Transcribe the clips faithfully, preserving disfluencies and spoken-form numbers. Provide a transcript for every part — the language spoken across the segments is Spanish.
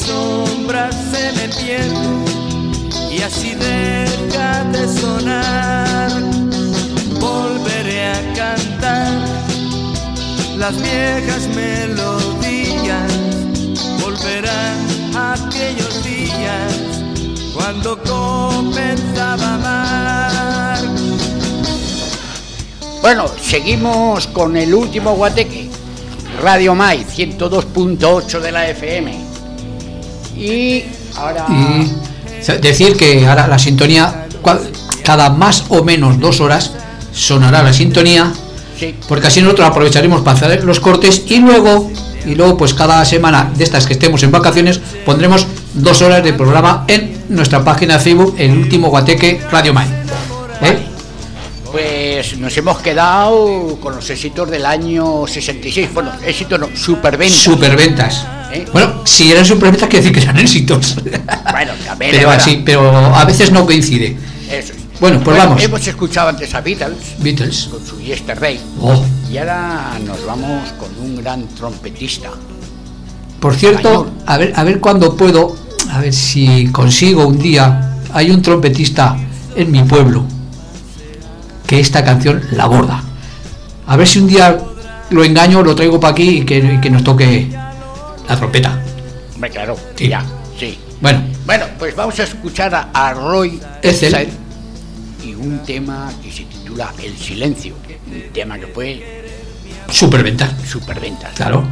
sombras se me pierden y así deja de sonar. Volveré a cantar las viejas melodías, volverán aquellos días cuando comenzaba a amar. Bueno, seguimos con el último guateque, Radio Mai, ciento dos punto ocho de la F M. Y ahora... Y decir que ahora la sintonía, cada más o menos dos horas, sonará la sintonía, sí, porque así nosotros aprovecharemos para hacer los cortes y luego, y luego pues cada semana de estas que estemos en vacaciones, pondremos dos horas de programa en nuestra página de Facebook, el último guateque Radio Mai. ¿Eh? Pues nos hemos quedado con los éxitos del año sesenta y seis. Bueno, éxitos no, superventas. Superventas. ¿Eh? Bueno, si eran superventas, quiere decir que eran éxitos. Bueno, también. Pero así, pero a veces no coincide. Eso es. Bueno, pues bueno, vamos. Hemos escuchado antes a Beatles. Beatles. Con su Yesterday. Oh. Y ahora nos vamos con un gran trompetista. Por cierto, a ver, a ver cuándo puedo, a ver si consigo un día. Hay un trompetista en mi pueblo que esta canción la borda. A ver si un día lo engaño, lo traigo para aquí y que, y que nos toque la trompeta. Hombre, claro, sí. Ya, sí. Bueno, bueno, pues vamos a escuchar a, a Roy Ezel y un tema que se titula El Silencio, un tema que fue superventas. Superventas. Claro.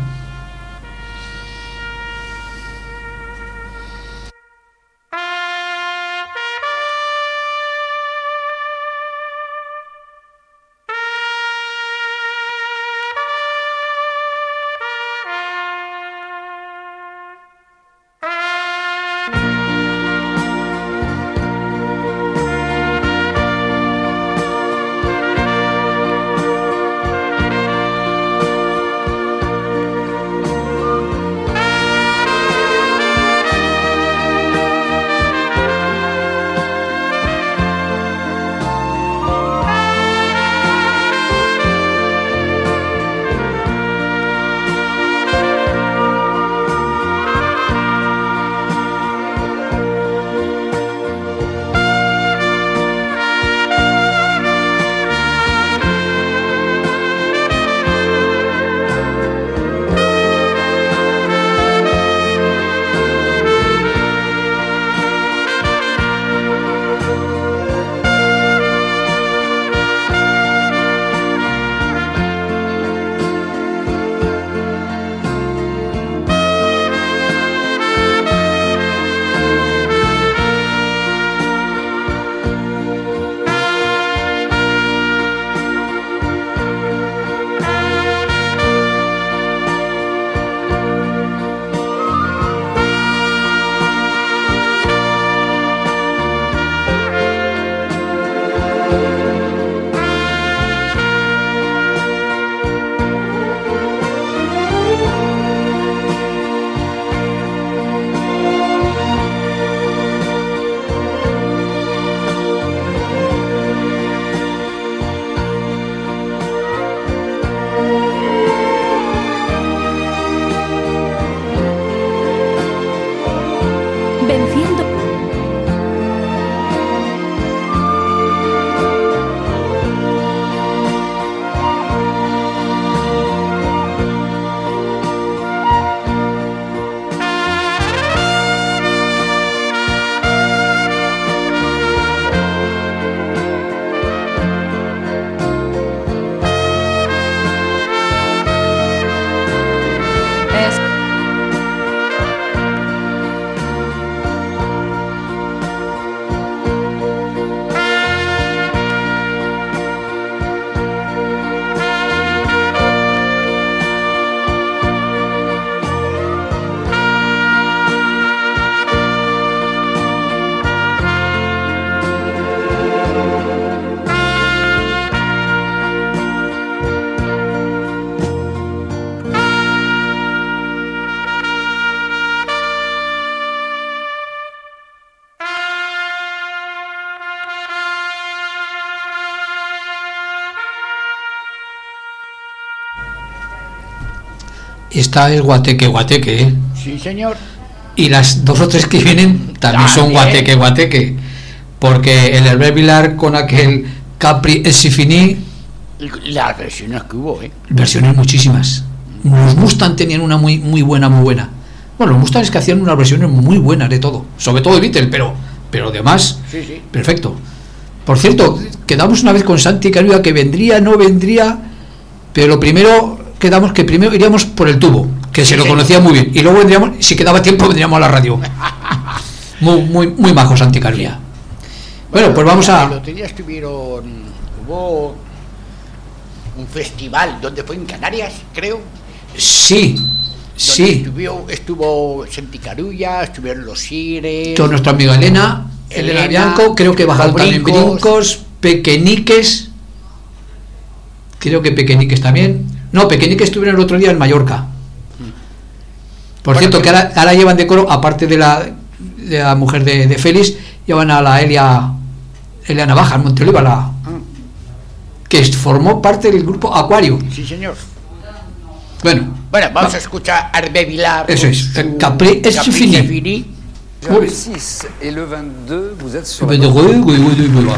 Esta es guateque, guateque, ¿eh? Sí, señor. y las dos o tres que vienen también Ah, son bien. guateque, guateque, porque el Hervé Vilar con aquel Capri et c'est fini, Las versiones que hubo, ¿eh? versiones muchísimas. Los Mustang tenían una muy muy buena, muy buena. Bueno, los Mustang es que hacían unas versiones muy buenas de todo, sobre todo de Beatle, pero pero además, Sí, sí. perfecto. Por cierto, quedamos una vez con Santi Carulla que vendría, no vendría, pero lo primero quedamos que primero iríamos por el tubo, que Sí, se lo sí. conocía muy bien, y luego vendríamos, si quedaba tiempo, vendríamos a la radio. Muy muy muy majo Santi Carulla. Bueno, pues vamos El a otro día estuvieron, hubo un festival, donde fue en Canarias, creo. sí, Donde sí. Estuvo, estuvo Santi Carulla, estuvieron los Sires. Con nuestra amiga Elena, Elena, Elena, Bianco, creo que bajaron los también Brincos. Brincos, Pequeñiques, creo que Pequeñiques también. No, Pequeñiques estuvieron el otro día en Mallorca. Por Bueno, cierto, que pero- ahora, ahora llevan de coro, aparte de la, de la mujer de, de Félix, llevan a la Elia, Elia Navaja, en Monteoliva, la, Ah, que formó parte del grupo Acuario. sí, señor. Bueno, Bueno, vamos va- a escuchar a Hervé Vilar. Eso con es, su el Capri et Capri fini. et fini. Oui. Le six et le vingt-deux, vous êtes sur oui, la bonne oui, oui, oui, oui.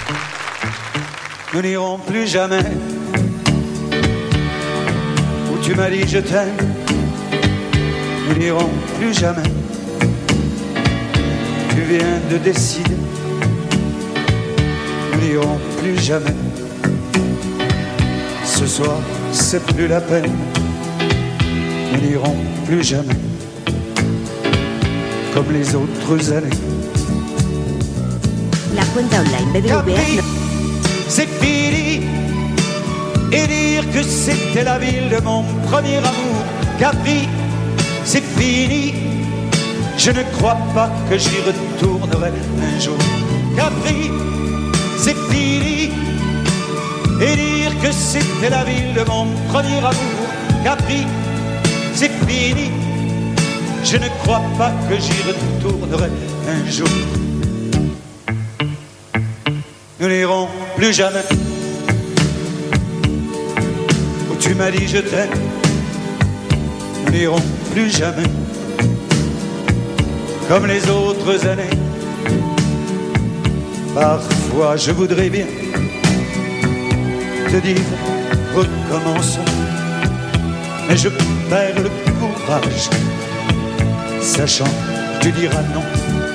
Nous n'irons plus jamais où tu m'as dit je t'aime. Nous n'irons plus jamais. Tu viens de décider. Nous n'irons plus jamais. Ce soir, c'est plus la peine. Nous n'irons plus jamais. Comme les autres années. La cuenta online B B V A Capri, no- c'est fini. Et dire que c'était la ville de mon premier amour. Capri, c'est fini. Je ne crois pas que j'y retournerai un jour. Capri, c'est fini. Et dire que c'était la ville de mon premier amour. Capri, c'est fini. Je ne crois pas que j'y retournerai un jour. Nous n'irons plus jamais où tu m'as dit je t'aime. Nous n'irons plus jamais comme les autres années. Parfois je voudrais bien te dire recommençons, mais je perds le courage, sachant que tu diras non.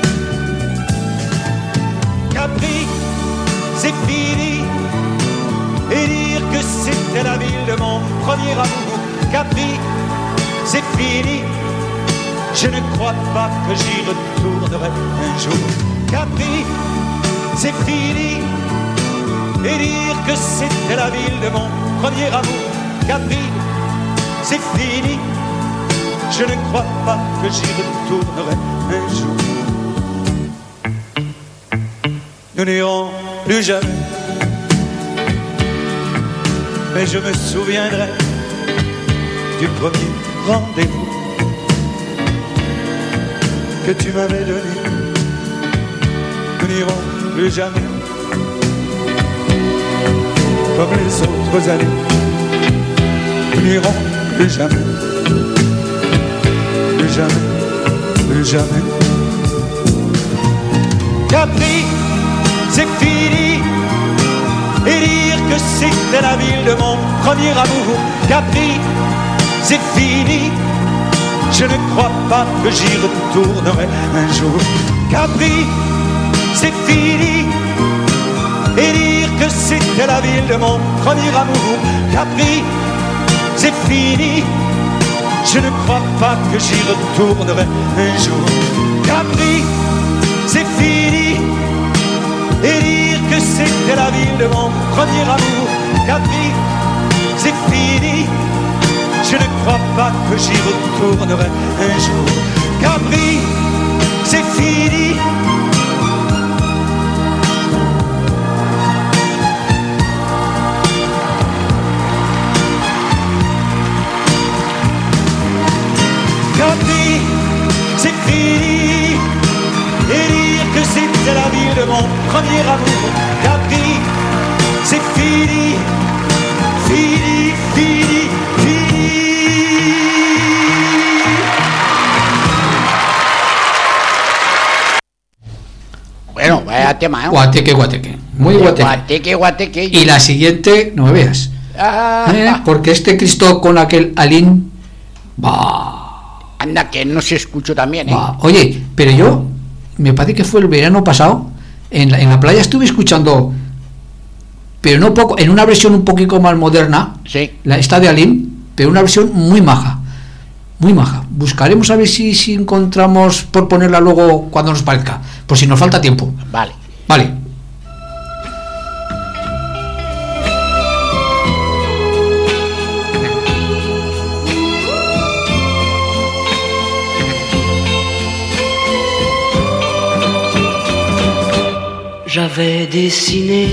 Capri, c'est fini. Et dire que c'était la ville de mon premier amour. Capri, c'est fini. Je ne crois pas que j'y retournerai un jour. Capri, c'est fini. Et dire que c'était la ville de mon premier amour. Capri, c'est fini. Je ne crois pas que j'y retournerai un jour. Nous n'irons plus jamais, mais je me souviendrai du premier rendez-vous que tu m'avais donné. Nous n'irons plus jamais comme les autres années. Nous n'irons plus jamais, plus jamais, plus jamais. Capri, c'est fini. Et dire que c'était la ville de mon premier amour. Capri, c'est fini. Je ne crois pas que j'y retournerai un jour. Capri, c'est fini. Et dire que c'était la ville de mon premier amour. Capri, c'est fini. Je ne crois pas que j'y retournerai un jour. Capri, c'est fini. Et dire que c'était la ville de mon premier amour. Capri, c'est fini. Je ne crois pas que j'y retournerai un jour. Capri, c'est fini. Capri, c'est fini. Et dire que c'était la ville de mon premier amour. Capri, c'est fini. Fini, fini, fini. vaya tema, ¿eh? Guateque, guateque. Muy guateque. Guateque, guateque. Y la siguiente, no me veas. Ah, ¿Eh? Porque este Cristo con aquel Alín. Va. Anda, que no se escuchó también, ¿eh? Va. Oye, pero yo, me parece que fue el verano pasado, en la, en la playa estuve escuchando, pero no poco, en una versión un poquito más moderna, Sí. la esta de Alín, pero una versión muy maja. Muy maja. Buscaremos a ver si, si encontramos por ponerla luego cuando nos parezca, por si nos falta tiempo. Vale. Vale. J'avais dessiné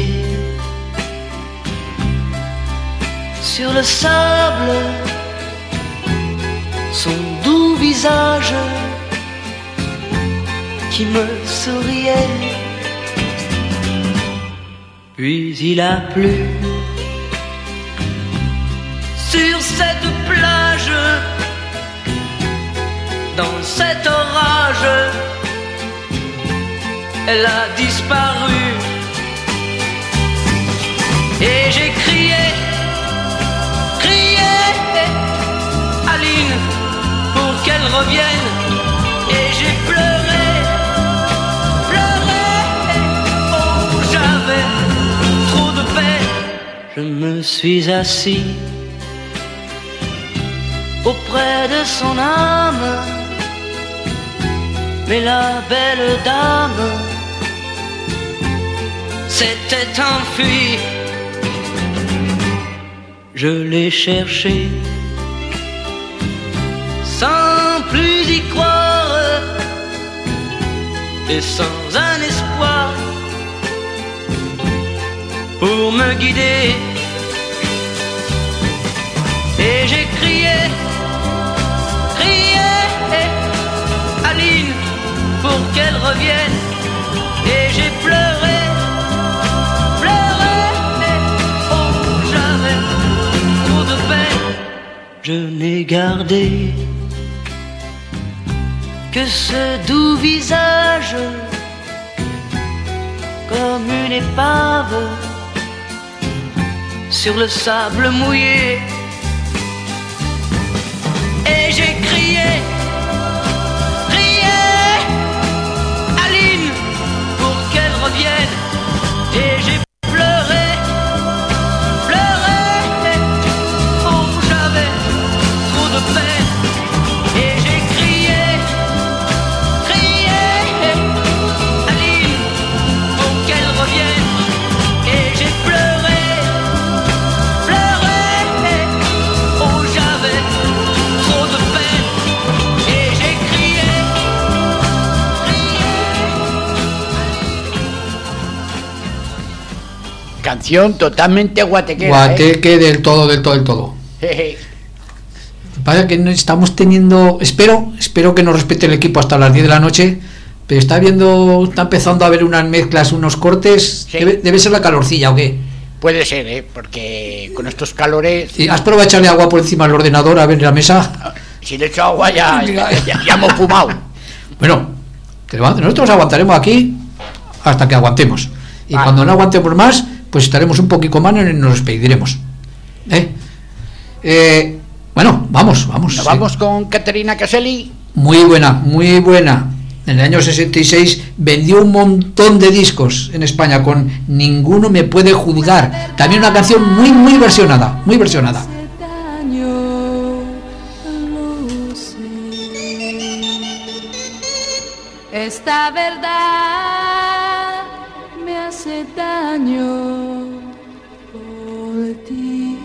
sur le sable son doux visage qui me souriait. Puis il a plu sur cette plage, dans cet orage, elle a disparu. Et j'ai crié, crié, Aline, pour qu'elle revienne. Et j'ai pleuré, pleuré, oh j'avais trop de peine. Je me suis assis auprès de son âme, mais la belle dame s'était enfuie. Je l'ai cherché sans plus y croire et sans un espoir pour me guider. Et j'ai crié, crié, Aline, pour qu'elle revienne. Et j'ai pleuré, pleuré, oh j'avais trop de peine. Je n'ai gardé que ce doux visage comme une épave sur le sable mouillé. Et j'ai crié, crié, Aline, pour qu'elle revienne. Et j'ai pleuré, pleuré, oh j'avais trop de peine. Et j'ai crié, crié, Aline, pour qu'elle revienne. Et j'ai pleuré, pleuré, oh j'avais trop de peine. Et j'ai crié, Canción totalmente guatequera. Guateque del todo, del todo, del todo. ¿eh? Pasa que no estamos teniendo, espero, espero que nos respete el equipo hasta las diez de la noche, pero está viendo, está empezando a haber unas mezclas, unos cortes. Sí. Debe, debe ser la calorcilla o qué. Puede ser, ¿eh? Porque con estos calores, ¿Y ¿Has probado echarle agua por encima del ordenador a ver la mesa? si le echo agua ya, ya, ya, ya hemos fumado. Bueno, te levantas. Nosotros aguantaremos aquí hasta que aguantemos. Y Vale. cuando no aguantemos más, pues estaremos un poquito más y nos despediremos. ¿Eh? Eh, bueno, vamos, vamos. Nos sí. vamos con Caterina Caselli. Muy buena, muy buena. En el año sesenta y seis vendió un montón de discos en España con Ninguno me puede juzgar. También una canción muy, muy versionada, muy versionada. Esta verdad me hace daño por ti.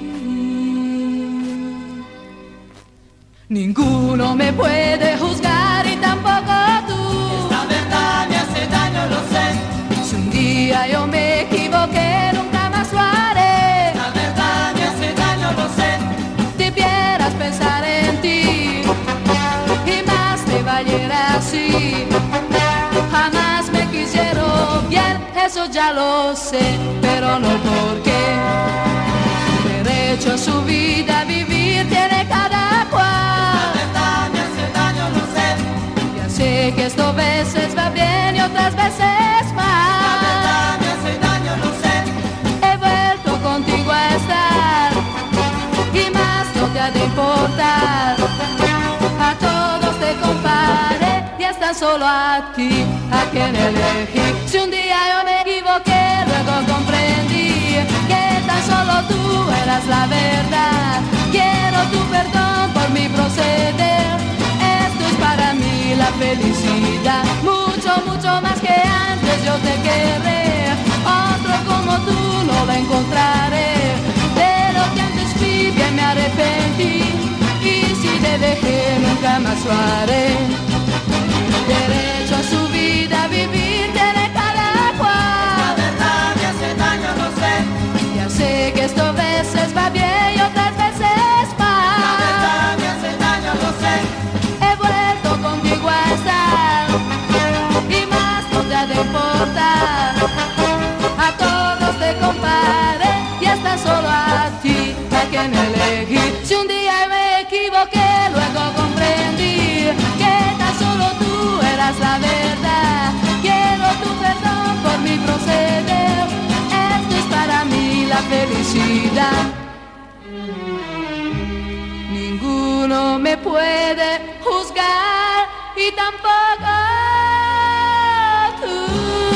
Ninguno me puede juzgar y tampoco tú. Esta verdad me hace daño, lo sé. Si un día yo me equivoqué, nunca más lo haré. La verdad me hace daño, lo sé. Debieras pensar en ti y más te valiera así. Jamás me quisieron bien, eso ya lo sé, pero no porque derecho a su vida vivir tiene cada cual. La verdad me hace daño, lo sé. Ya sé que esto a veces va bien y otras veces mal. importar. A todos te comparé y hasta solo a ti, a quien elegí. Si un día yo me equivoqué, luego comprendí que tan solo tú eras la verdad. Quiero tu perdón por mi proceder. Esto es para mí la felicidad. Mucho, mucho más que antes yo te querré. Otro como tú no lo encontraré. De lo que antes fui bien me arrepentí. Y si te dejé nunca más lo haré. Derecho a su vida, vivir tiene cada cual. La verdad me hace daño, lo sé. Ya sé que esto a veces va bien y otras veces mal. La verdad me hace daño, lo sé. He vuelto contigo a estar y más no te ha de importar. A todos te comparé y hasta solo a ti, a quien elegí. Si un día me equivoqué, luego comprendí que tan solo tú eras la verdad. Quiero tu perdón por mi proceder. Esto es para mí la felicidad. Ninguno me puede juzgar y tampoco tú.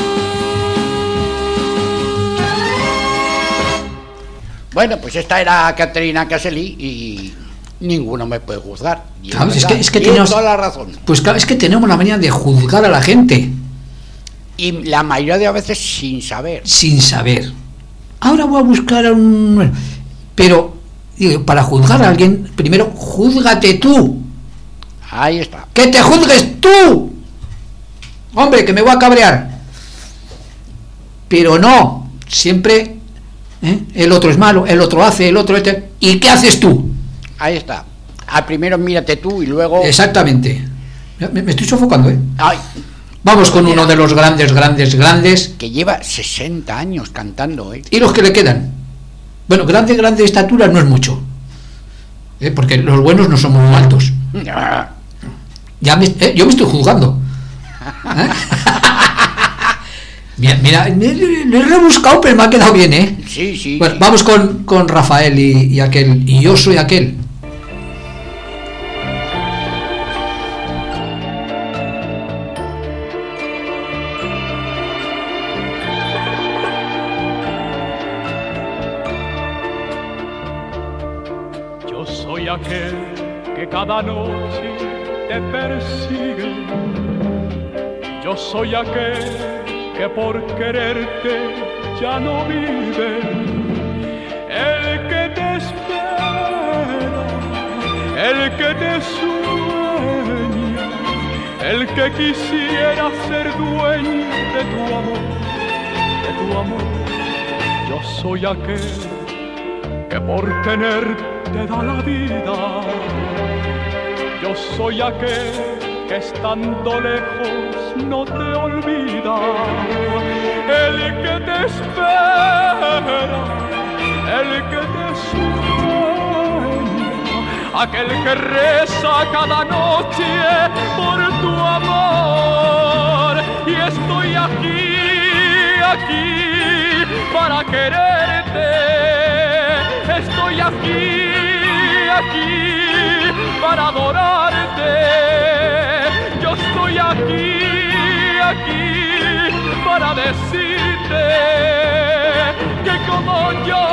Bueno, pues esta era Caterina Caselli y ninguno me puede juzgar. Y Claro, es es verdad, que, es que tiene tenemos, toda la razón. pues claro, es que tenemos la manía de juzgar a la gente Y la mayoría de veces sin saber. sin saber. Ahora voy a buscar a un... bueno, pero digo, para juzgar a alguien, primero júzgate tú. Ahí está. ¡Que te juzgues tú! Hombre, que me voy a cabrear. Pero no, siempre ¿eh? el otro es malo, el otro hace, el otro... Este, ¿y qué haces tú? Ahí está. Al primero mírate tú y luego... Exactamente. Me, me estoy sofocando, ¿eh? Ay, Vamos con uno de los grandes, grandes, grandes. que lleva sesenta años cantando, ¿eh? Y los que le quedan. Bueno, grande, grande de estatura no es mucho. ¿eh? Porque los buenos no somos muy altos. Ya me, eh, yo me estoy juzgando. ¿Eh? Mira, mira, lo he rebuscado, pero me ha quedado bien, ¿eh? Sí, sí. Bueno, sí. vamos con, con Rafael y, y aquel. Y yo soy aquel. Yo soy aquel que cada noche te persigue. Yo soy aquel que por quererte ya no vive. El que te espera, el que te sueña, el que quisiera ser dueño de tu amor, de tu amor. Yo soy aquel que por tenerte da la vida. Yo soy aquel que estando lejos no te olvida. El que te espera, el que te sueña, aquel que reza cada noche por tu amor. Y estoy aquí, aquí para quererte. Estoy aquí, aquí para adorarte. Yo estoy aquí, aquí para decirte que como yo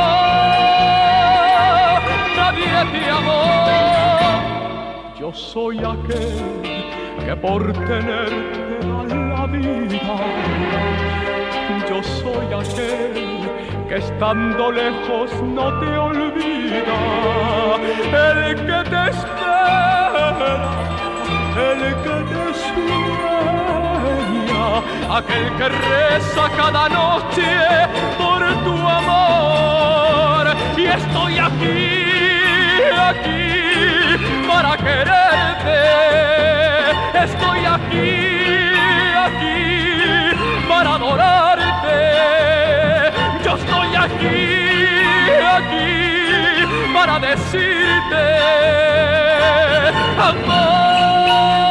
nadie te amó. Yo soy aquel que por tenerte da la vida. Yo soy aquel que estando lejos no te olvida. El que te espera, el que te sueña, aquel que reza cada noche por tu amor. Y estoy aquí, aquí para quererte. Estoy aquí, aquí para adorarte. Yo estoy aquí, aquí para decirte amor,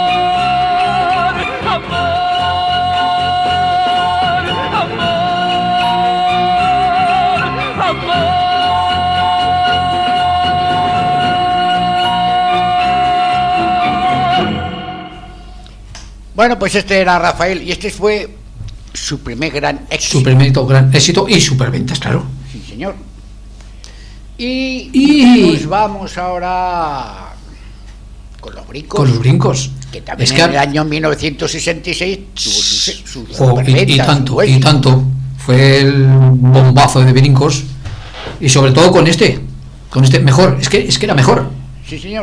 amor, amor, amor. Bueno, pues este era Rafael y este fue su primer gran éxito. Su primer gran éxito y superventas, claro. Sí, señor. Y, Y- nos vamos ahora con los brincos. Con los brincos. Que también Es que en el año mil novecientos sesenta y seis tuvo sus su Jo, y, y superventas, tanto, su y éxito. tanto. Fue el bombazo de brincos. Y sobre todo con este. Con este mejor. Es que, es que era mejor. Sí, señor.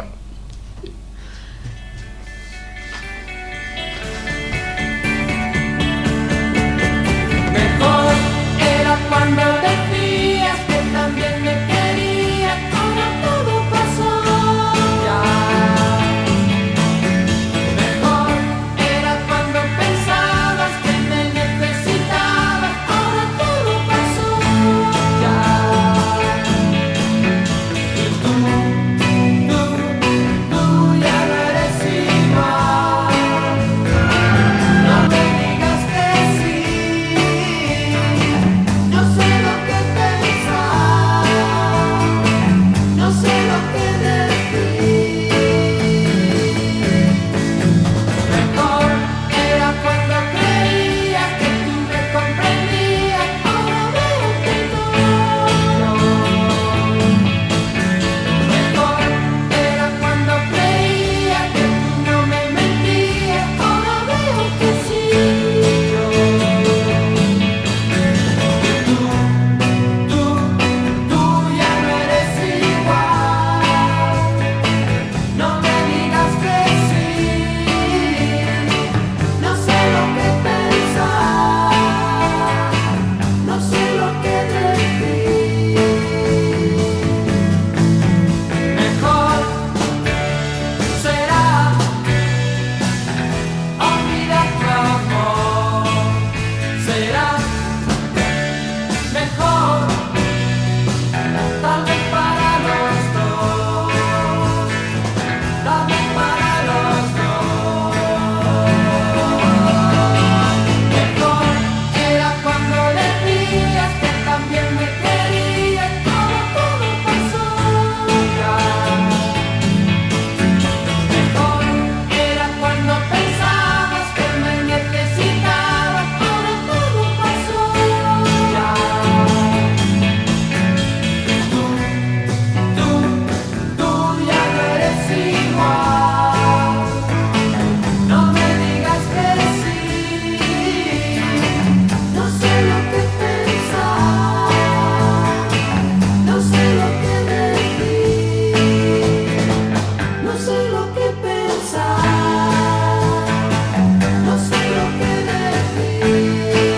Mejor era cuando decías que también me querías, ahora todo pasó ya. Mejor era cuando pensabas que me necesitabas, ahora todo pasó ya. Y tú, tú, tú ya no eres igual. No me digas que sí. No sé lo que pensar, no sé lo que decir. Mejor era cuando creía que tú me comprendías, ahora veo que no. Mejor era cuando creía que tú no me mentías, ahora veo que sí. Tú, tú, tú ya no eres igual. No me digas que sí. No sé lo que pensar. No sé lo que decir. Mejor será olvidar tu amor. Será mejor, tal vez para los dos, tal vez para los dos. Mejor era cuando decías que también me querías, ahora todo pasó ya. Mejor era cuando pensabas que me necesitabas, ahora todo pasó ya. Tú, tú, tú ya no eres igual. No me digas que sí. No sé lo que pensar. No sé lo que decir. No sé lo que pensar. No sé lo que decir.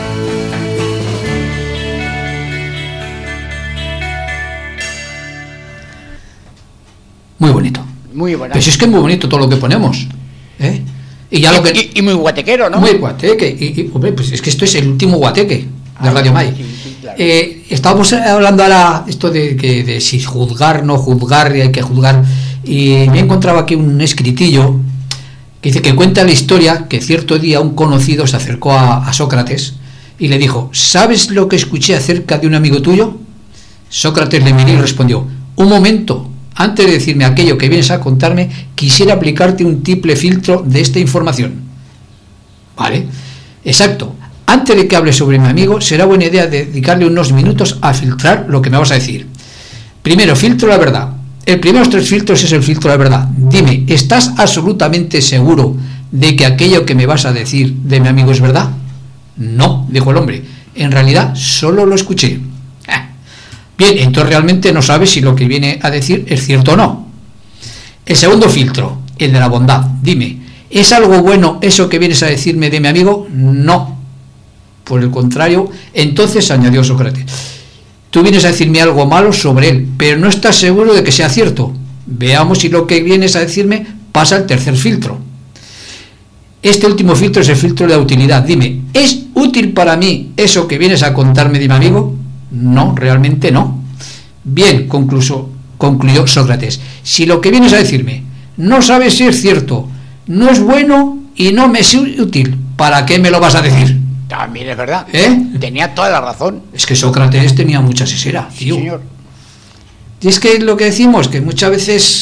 Muy bonito. Muy buena. Pero si es que es muy bonito todo lo que ponemos. ¿Eh? Y ya lo que. y, y muy guatequero, ¿no? Muy guateque. Y, y, hombre, pues es que esto es el último guateque de Ah, Radio Mai. sí, sí, claro. Eh, estábamos hablando ahora esto de que de si juzgar, no juzgar, y hay que juzgar. Y me he encontrado aquí un escritillo que dice que cuenta la historia que cierto día un conocido se acercó a, a Sócrates y le dijo: ¿sabes lo que escuché acerca de un amigo tuyo? Sócrates le miró y respondió: un momento. Antes de decirme aquello que vienes a contarme, quisiera aplicarte un triple filtro de esta información. ¿Vale? Exacto. Antes de que hable sobre mi amigo, será buena idea dedicarle unos minutos a filtrar lo que me vas a decir. Primero, filtro la verdad. El primero de los tres filtros es el filtro de la verdad. Dime, ¿estás absolutamente seguro de que aquello que me vas a decir de mi amigo es verdad? No, dijo el hombre. En realidad, solo lo escuché. Bien, entonces realmente no sabes si lo que viene a decir es cierto o no. El segundo filtro, el de la bondad. Dime, ¿es algo bueno eso que vienes a decirme de mi amigo? No. Por el contrario, entonces, añadió Sócrates, tú vienes a decirme algo malo sobre él, pero no estás seguro de que sea cierto. Veamos si lo que vienes a decirme pasa al tercer filtro. Este último filtro es el filtro de la utilidad. Dime, ¿es útil para mí eso que vienes a contarme de mi amigo? No, realmente no. Bien, concluso, concluyó Sócrates, si lo que vienes a decirme no sabes si es cierto, no es bueno y no me es útil, ¿para qué me lo vas a decir? También es verdad. ¿Eh? Tenía toda la razón. Es que Sócrates tenía mucha sesera, Sí, tío. señor. Y es que lo que decimos, que muchas veces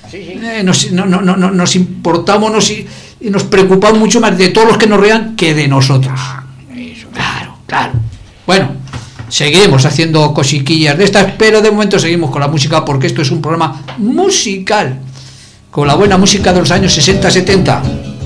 Sí, sí. Eh, nos, no, no, no, nos importamos nos, y nos preocupamos mucho más de todos los que nos rodean que de nosotros. Ah, eso. Claro, claro. Bueno, seguiremos haciendo cosiquillas de estas, pero de momento seguimos con la música porque esto es un programa musical, con la buena música de los años sesenta setenta.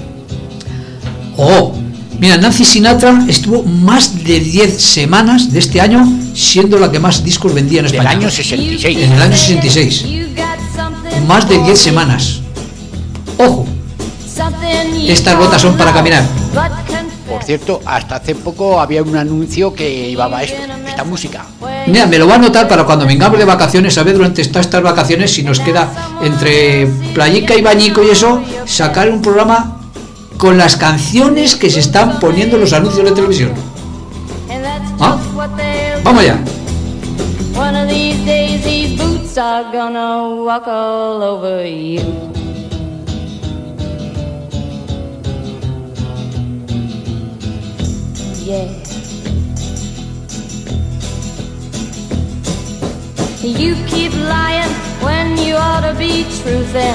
Oh, mira, Nancy Sinatra estuvo más de diez semanas de este año siendo la que más discos vendía en España. Del año sesenta y seis. En el año sesenta y seis. Más de diez semanas. Ojo, estas botas son para caminar. Por cierto, hasta hace poco había un anuncio que llevaba esto, esta música. Mira, me lo va a anotar para cuando vengamos de vacaciones, a ver durante estas, estas vacaciones, si nos queda entre playica y bañico y eso, sacar un programa con las canciones que se están poniendo en los anuncios de televisión. ¿Ah? Vamos allá. One of these days these boots are gonna walk all over you. Yeah. You keep lying when you ought to be truthin',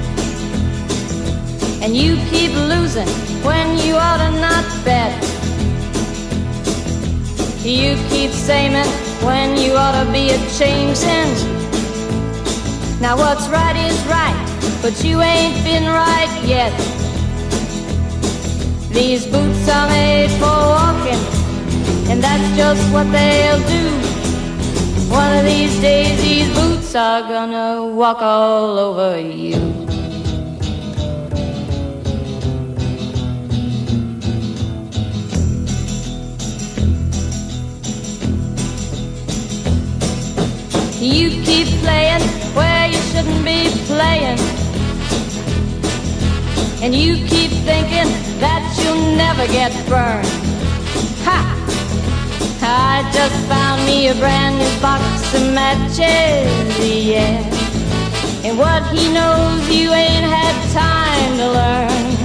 and you keep losing when you ought to not bet. You keep saying when you ought to be a-changin'. Now what's right is right, but you ain't been right yet. These boots are made for walking, and that's just what they'll do. One of these days these boots are gonna walk all over you. You keep playing where you shouldn't be playing, and you keep thinking that you'll never get burned. Ha! I just found me a brand new box of matches, yeah. And what he knows you ain't had time to learn.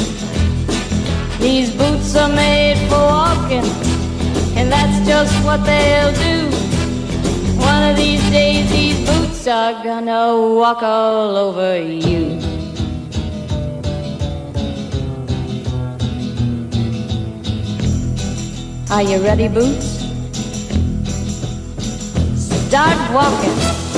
These boots are made for walking, and that's just what they'll do. One of these days these boots are gonna walk all over you. Are you ready, Boots? Start walking.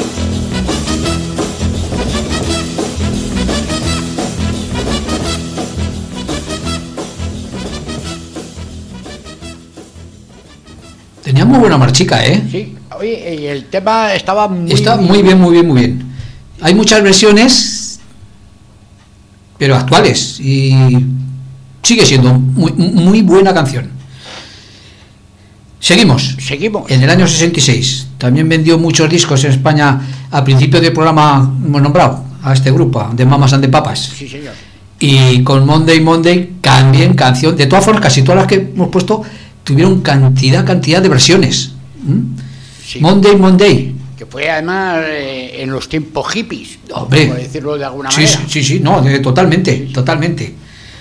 Tenía muy buena marchica, ¿eh? Sí, oye, y el tema estaba muy... Está muy bien, muy bien, muy bien. Hay muchas versiones, pero actuales, y sigue siendo muy, muy buena canción. Seguimos. Seguimos. En el año sesenta y seis. También vendió muchos discos en España. A principio del programa hemos nombrado a este grupo, de Mamas and the Papas. Sí, señor. Y con Monday, Monday, también canción. De todas formas, casi todas las que hemos puesto tuvieron cantidad, cantidad de versiones. ¿Mm? Sí. Monday, Monday. Que fue además eh, en los tiempos hippies, Hombre. por decirlo de alguna Sí, manera. sí, sí, sí, no, de, totalmente, totalmente.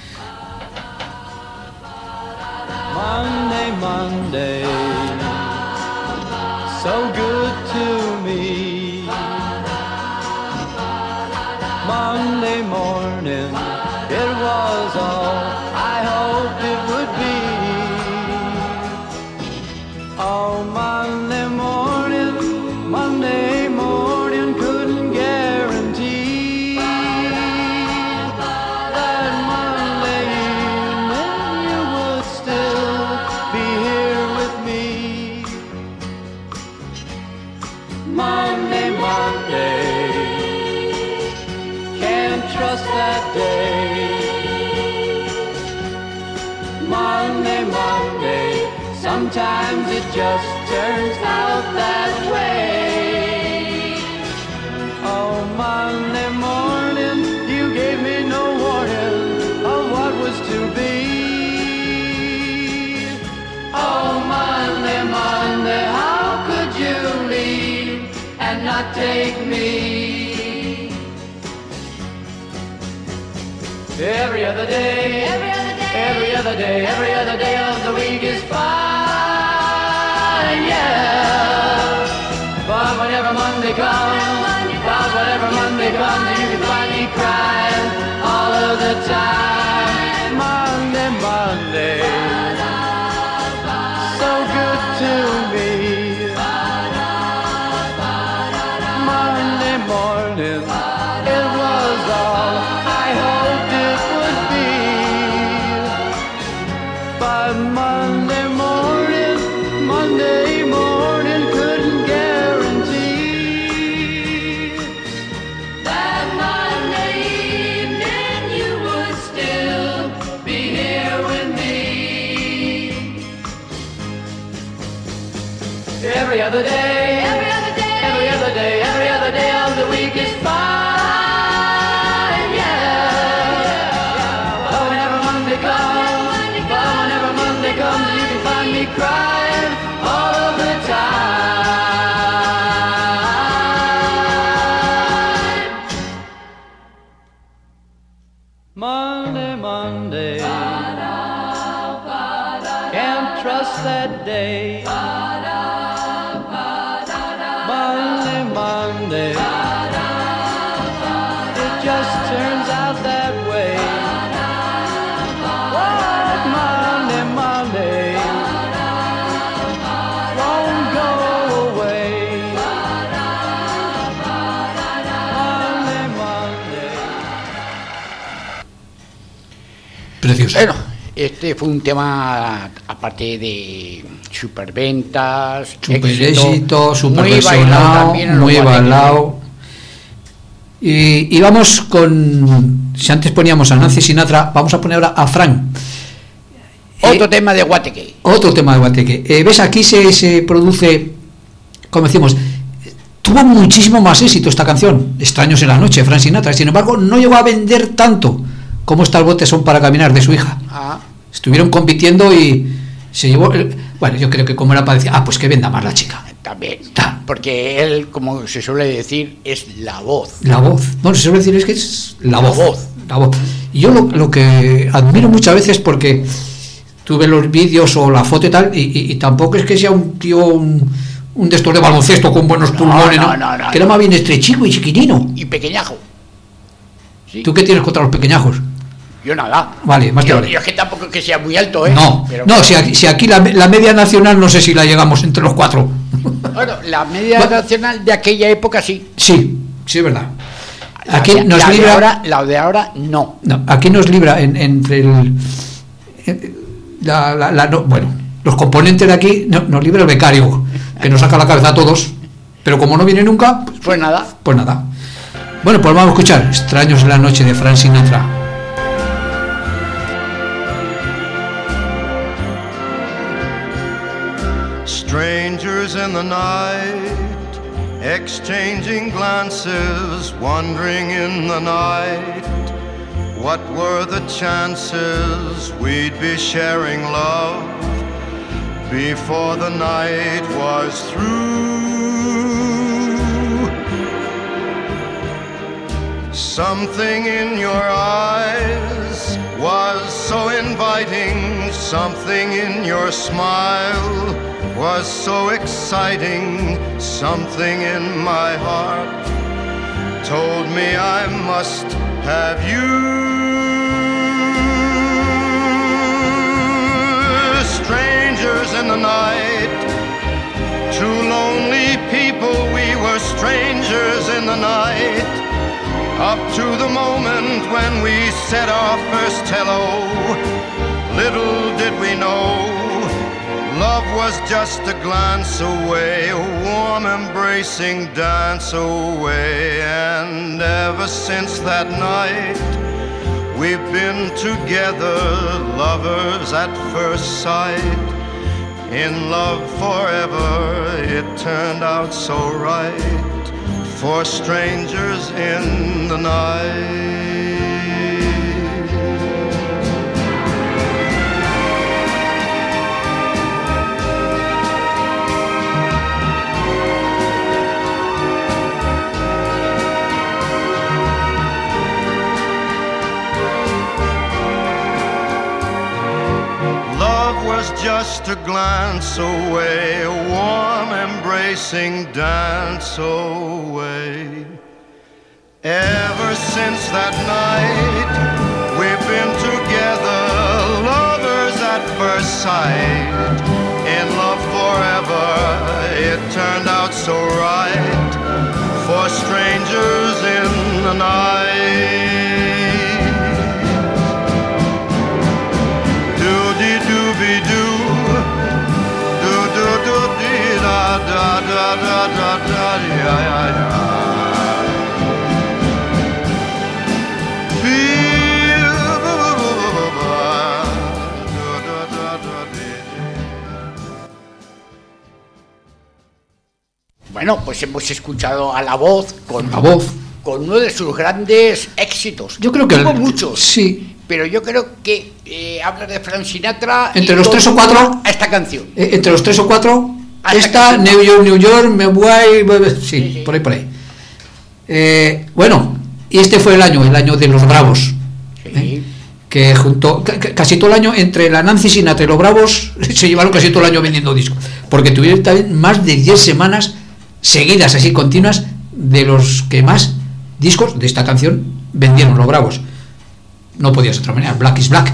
Monday, Monday, so good to me. Monday morning, it was all I hoped it would be. Oh, Monday morning, Monday morning, couldn't guarantee that Monday evening you would still be here with me. Monday, Monday, can't trust that day. Monday, Monday, sometimes it just turns out that way. Oh, Monday morning, you gave me no warning of what was to be. Oh, Monday, Monday, how could you leave and not take me? Every other day, every other day, every other day, every other day of the week is fine, yeah. But whenever Monday comes, but whenever Monday comes, you can find time. Monday, Monday, so good to me. Monday morning, it was all I hoped it would be. But Monday morning, Monday morning couldn't guarantee That Monday evening you would still be here with me. every other day, Every other day, every other day, every other day of the week is fine, yeah. But whenever Monday comes, but whenever Monday comes, you can find me crying all of the time. Monday, Monday, can't trust that day. Monday, Monday, it just turns out that way. What Monday, Monday, won't go away. Monday, Monday. Precioso. Bueno, este fue un tema, aparte de superventas, Super éxito, super muy bailado versionado, también en muy los guateques. bailado. Y, y vamos con, si antes poníamos a Nancy Sinatra, vamos a poner ahora a Frank. Otro Eh, tema de Guateque. Otro tema de Guateque. Eh, ¿Ves? Aquí se, se produce, como decimos, tuvo muchísimo más éxito esta canción, Extraños en la noche, Frank Sinatra. Sin embargo, no llegó a vender tanto como está el bote son para caminar de su hija. Ah, Estuvieron compitiendo y se llevó, el- bueno, yo creo que como era para decir, ah, pues que venda más la chica. también. Ta. Porque él, como se suele decir, es la voz. La voz, no, se suele decir es que es la La voz. voz. La voz. Y yo lo, lo que admiro muchas veces, porque tuve los vídeos o la foto y tal, y, y- y tampoco es que sea un tío, un, un de estos de baloncesto con buenos No, pulmones, no, ¿no? no, no, que era no. más bien estrechico y chiquitino. Y pequeñajo. Sí. ¿Tú qué tienes contra los pequeñajos? Yo nada. Vale, más te yo, vale. yo es que tampoco es que sea muy alto, ¿eh? No, Pero- no, si aquí, si aquí la, la media nacional no sé si la llegamos entre los cuatro. Bueno, la media Va- nacional de aquella época sí. Sí, sí es verdad. La Aquí de- nos la de libra, ahora, la de ahora no. no, aquí nos libra en- entre el, en- la, la- la- no, bueno, los componentes de aquí no- nos libra el becario, que nos saca la cabeza a todos, pero como no viene nunca, pues, Pues nada. pues nada. Bueno, pues vamos a escuchar Extraños en la noche de Frank Sinatra. Strangers in the night, exchanging glances, wandering in the night. What were the chances we'd be sharing love before the night was through? Something in your eyes was so inviting, something in your smile was so exciting, something in my heart told me I must have you. Strangers in the night, two lonely people, we were strangers in the night. Up to the moment when we said our first hello, little did we know, love was just a glance away, a warm embracing dance away. And ever since that night, we've been together, lovers at first sight. In love forever, it turned out so right, for strangers in the night. Love was just a glance away, a warm embracing dance away. Ever since that night, we've first sight, in love forever, it turned out so right, for strangers in the night. Do-dee-doo-be-doo, do-do-do-dee-da-da-da-da-da-da-da-da-da. Bueno, pues hemos escuchado a La Voz con, La Voz. con uno de sus grandes éxitos. Yo creo que Hubo el- muchos. sí. Pero yo creo que eh, habla de Frank Sinatra. Entre y los todo tres o cuatro- a esta canción. Eh, entre los tres o cuatro, Hasta esta, que- New York, New York, me voy, sí, Sí, sí. por ahí, por ahí. Eh, bueno, y este fue el año, el año de los Bravos, Sí. que junto, ca- ca- casi todo el año, entre la Nancy Sinatra y los Bravos, se llevaron casi todo el año vendiendo discos, porque tuvieron también más de diez semanas seguidas, así continuas, de los que más discos de esta canción vendieron los Bravos. No podía ser de otra manera, Black is Black.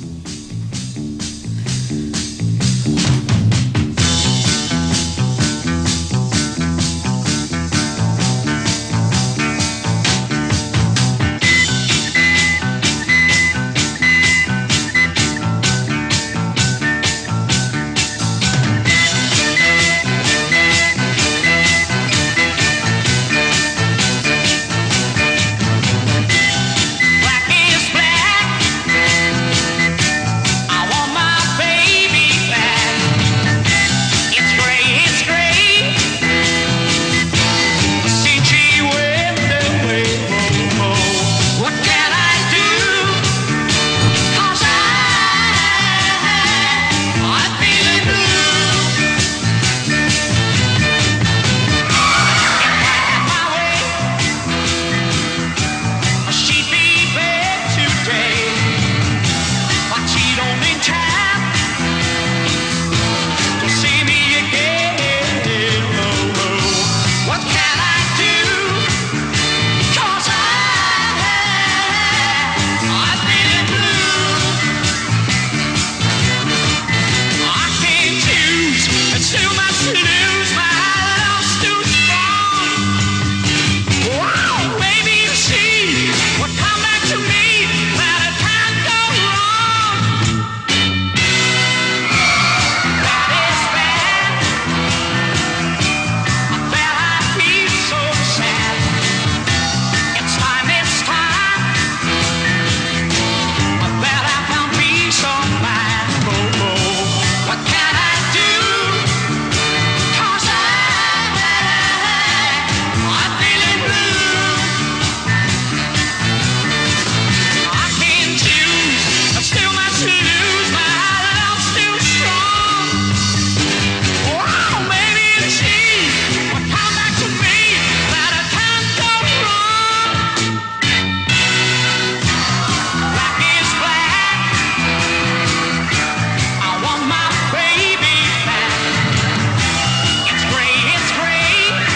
Black is black. I want my baby back. It's gray, it's gray. Since she went away, oh, oh. What can I do? 'Cause I, I'm feeling blue. If I had my way, she'd be back today, but she don't in time to see me again. Oh, oh. What can I do? 'Cause I, I'm feeling blue. I can't choose, it's too much to lose. My love's too strong. Wow, maybe you see what come back to me, that it can't go wrong. That is bad. I bet I feel so sad. It's time, it's time. I bet I found peace of mind. Oh, oh. What can I do? 'Cause I, I'm feeling blue. I can't choose, there's too much to lose. My love's too strong. Wow, maybe it's she will come back to me, that it can't go wrong. Black is black. I want my baby back. It's gray, it's gray.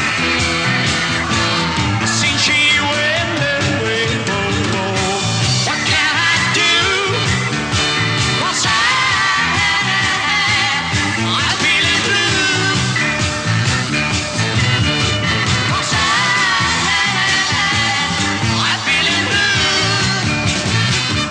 Since she went away, oh, oh. What can I do? 'Cause I, I'm feeling blue. 'Cause I, I'm feeling blue.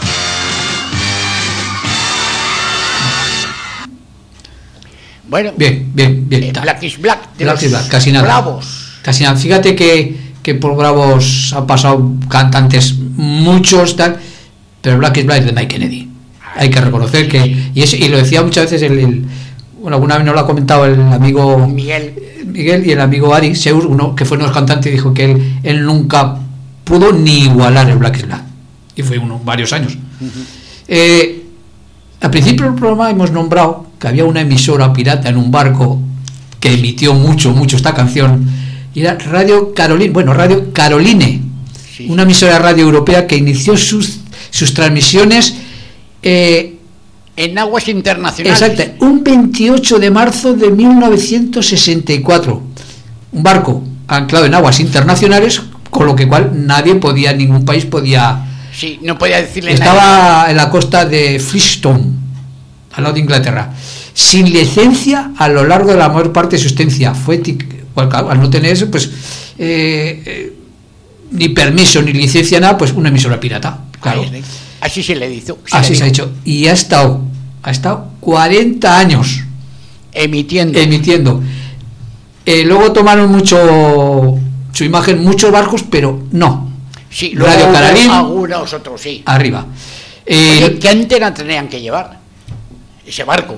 Bueno, Bien, bien, bien. eh, ta. Black is Black. De Black los is Black, casi nada. Bravos. Casi nada. Fíjate que, que por Bravos han pasado cantantes muchos, tal, pero Black is Black es de Mike Kennedy. Hay que reconocer que, y, es, y lo decía muchas veces el, el- bueno, alguna vez nos lo ha comentado el amigo Miguel. Miguel y el amigo Ari Seur, uno que fue uno de los cantantes, dijo que él, él nunca pudo ni igualar el Black is Black. Y fue uno, varios años. Eh, al principio del programa hemos nombrado que había una emisora pirata en un barco que emitió mucho, mucho esta canción, y era Radio Caroline, bueno, Radio Caroline, Sí. una emisora de radio europea que inició sus, sus transmisiones eh, En aguas internacionales. exacto, un veintiocho de marzo de mil novecientos sesenta y cuatro. Un barco anclado en aguas internacionales, con lo que cual nadie podía, ningún país podía. Sí, no podía decirle Estaba nada. en la costa de Freestone, al lado de Inglaterra, sin licencia a lo largo de la mayor parte de su existencia. Fue tic, al no tener eso, pues eh, eh, ni permiso ni licencia, nada, pues una emisora pirata. Claro. Así se le hizo. Se Así le se ha hecho. Y ha estado, ha estado cuarenta años emitiendo. emitiendo. Eh, luego tomaron mucho su imagen, muchos barcos, pero no. Sí, luego Radio Carolín, algunos otros sí. arriba. Eh, Oye, ¿qué antena tenían que llevar ese barco?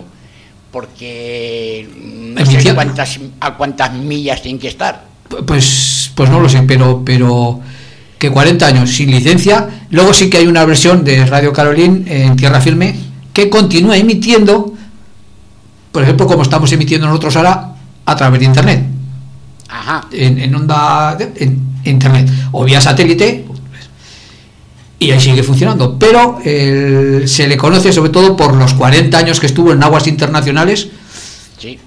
Porque no sé cuántas, a cuántas millas tienen que estar. Pues, pues no lo sé, pero, pero que cuarenta años sin licencia. Luego sí que hay una versión de Radio Carolín en tierra firme que continúa emitiendo, por ejemplo, como estamos emitiendo nosotros ahora a través de internet. Ajá. En, en onda en internet o vía satélite, y ahí sigue funcionando, pero el, se le conoce sobre todo por los cuarenta años que estuvo en aguas internacionales. Sí.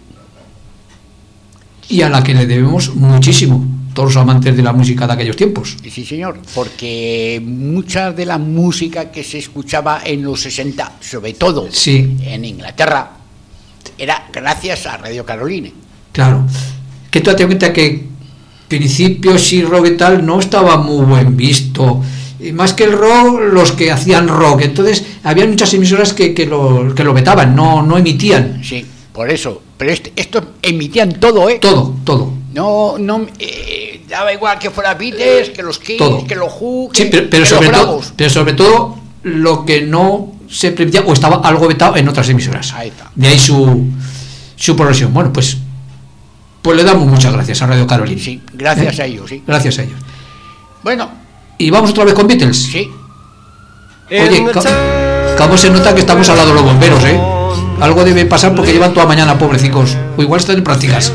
Y a la que le debemos muchísimo, todos los amantes de la música de aquellos tiempos. Sí, señor, porque mucha de la música que se escuchaba en los sesenta, sobre todo sí. en Inglaterra, era gracias a Radio Carolina. Claro, que tú te das cuenta que principios y rock y tal no estaba muy buen visto, y más que el rock, los que hacían rock, entonces había muchas emisoras que, que, lo, que lo vetaban, no, no emitían. Sí, por eso, pero este, esto emitían todo, ¿eh? Todo, todo. No, no, eh, daba igual que fuera Beatles, que los Kings, todo. que los Who, sí, que, pero, pero que sobre los todo, Bravos. pero sobre todo lo que no se permitía o estaba algo vetado en otras emisoras. Ahí está. De ahí su, su progresión. Bueno, pues pues le damos muchas gracias a Radio Carolina. Sí, gracias ¿Eh? a ellos, sí. Gracias a ellos. Bueno. ¿Y vamos otra vez con Beatles? Sí. Oye, ¿cómo se nota que estamos al lado de los bomberos, eh? Algo debe pasar porque llevan toda mañana, pobrecicos. O igual están en prácticas.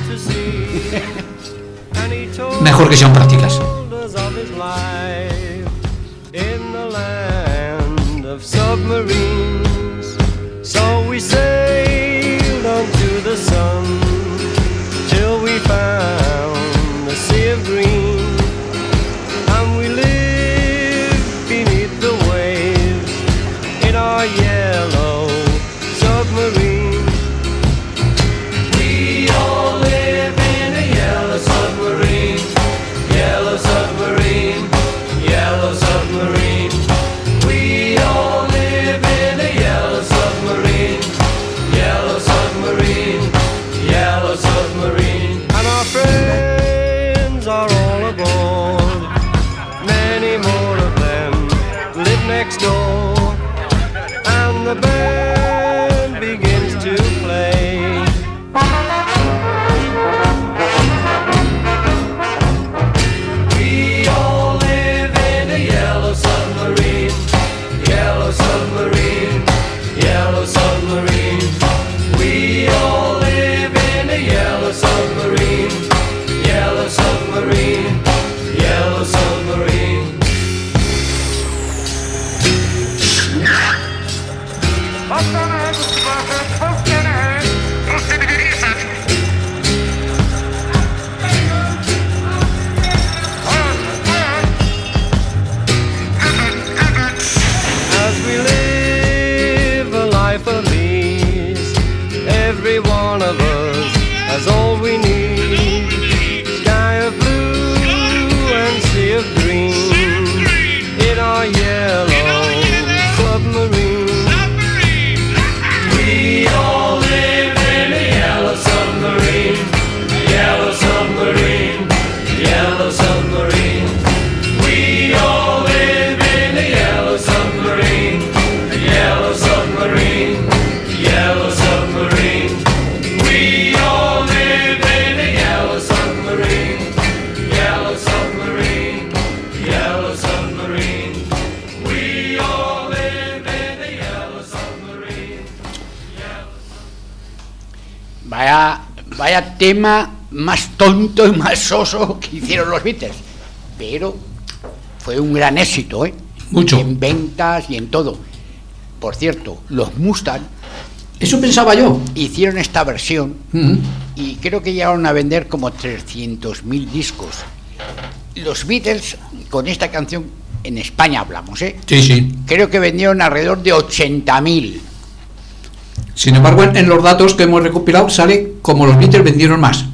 Mejor que sean prácticas. Vaya, vaya tema más tonto y más soso que hicieron los Beatles, pero fue un gran éxito, ¿eh? Mucho. En ventas y en todo. Por cierto, los Mustang, eso pensaba yo, hicieron esta versión mm-hmm. y creo que llegaron a vender como trescientos mil discos. Los Beatles, con esta canción, en España hablamos, ¿eh? Sí, sí. Creo que vendieron alrededor de ochenta mil. Sin embargo, en, en los datos que hemos recopilado sale como los Beatles vendieron más.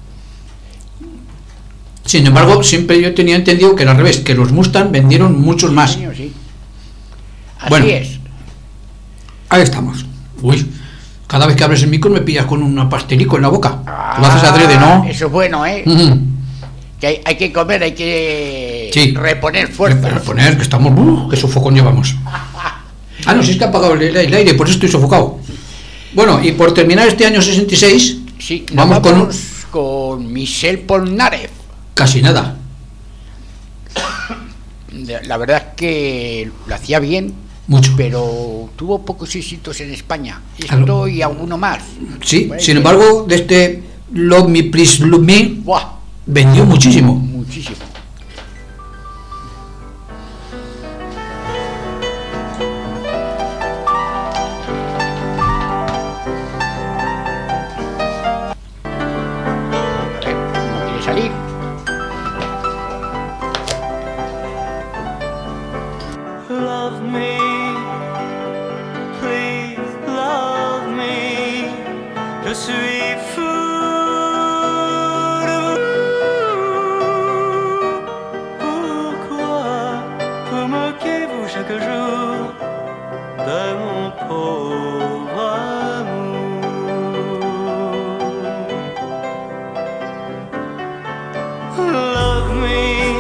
Sin embargo, siempre yo tenía entendido que era al revés, que los Mustang vendieron muchos más. Sí, sí. Así Bueno, es. Ahí estamos. Uy, cada vez que abres el micro me pillas con un pastelico en la boca. Ah, Lo haces adrede, ¿no? Eso es bueno, ¿eh? Uh-huh. Que hay, hay que comer, hay que Sí. reponer fuerzas. Reponer, que estamos... Uh, qué sofocón llevamos. Ah, no, si es que ha apagado el, el aire, por eso estoy sofocado. Bueno, y por terminar este año sesenta y seis, Sí, vamos, vamos con un... con Michel Polnareff. Casi nada. La verdad es que lo hacía bien, Mucho. pero tuvo pocos éxitos en España. Esto Claro. y alguno más. Sí, Bueno, sin embargo, de este Love Me Please Love Me ¡buah! vendió muchísimo. Muchísimo. A ver, ¿cómo quiere salir? Love me, please love me. Je suis fou de vous. Pourquoi vous moquez-vous chaque jour de mon pauvre amour? Love me.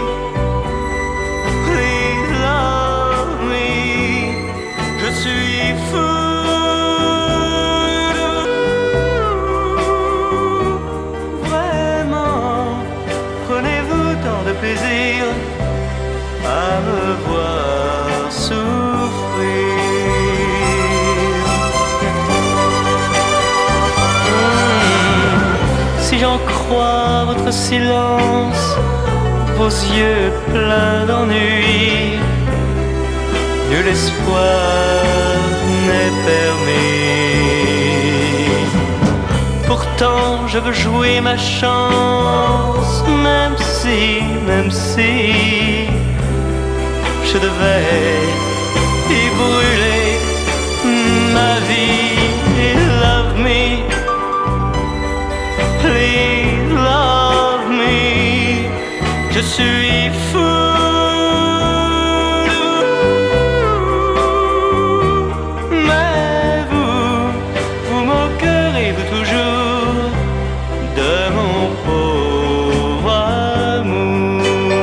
Please love me. Je suis fou de vous. Vraiment, prenez-vous tant de plaisir à me voir souffrir. Hmm, Si j'en crois votre silence, vos yeux pleins d'ennui, nul espoir n'est permis. Pourtant je veux jouer ma chance, même si, même si je devais y brûler ma vie. Love me, please love me. Je suis fou de vous. Mais vous, vous moquerez-vous toujours de mon pauvre amour?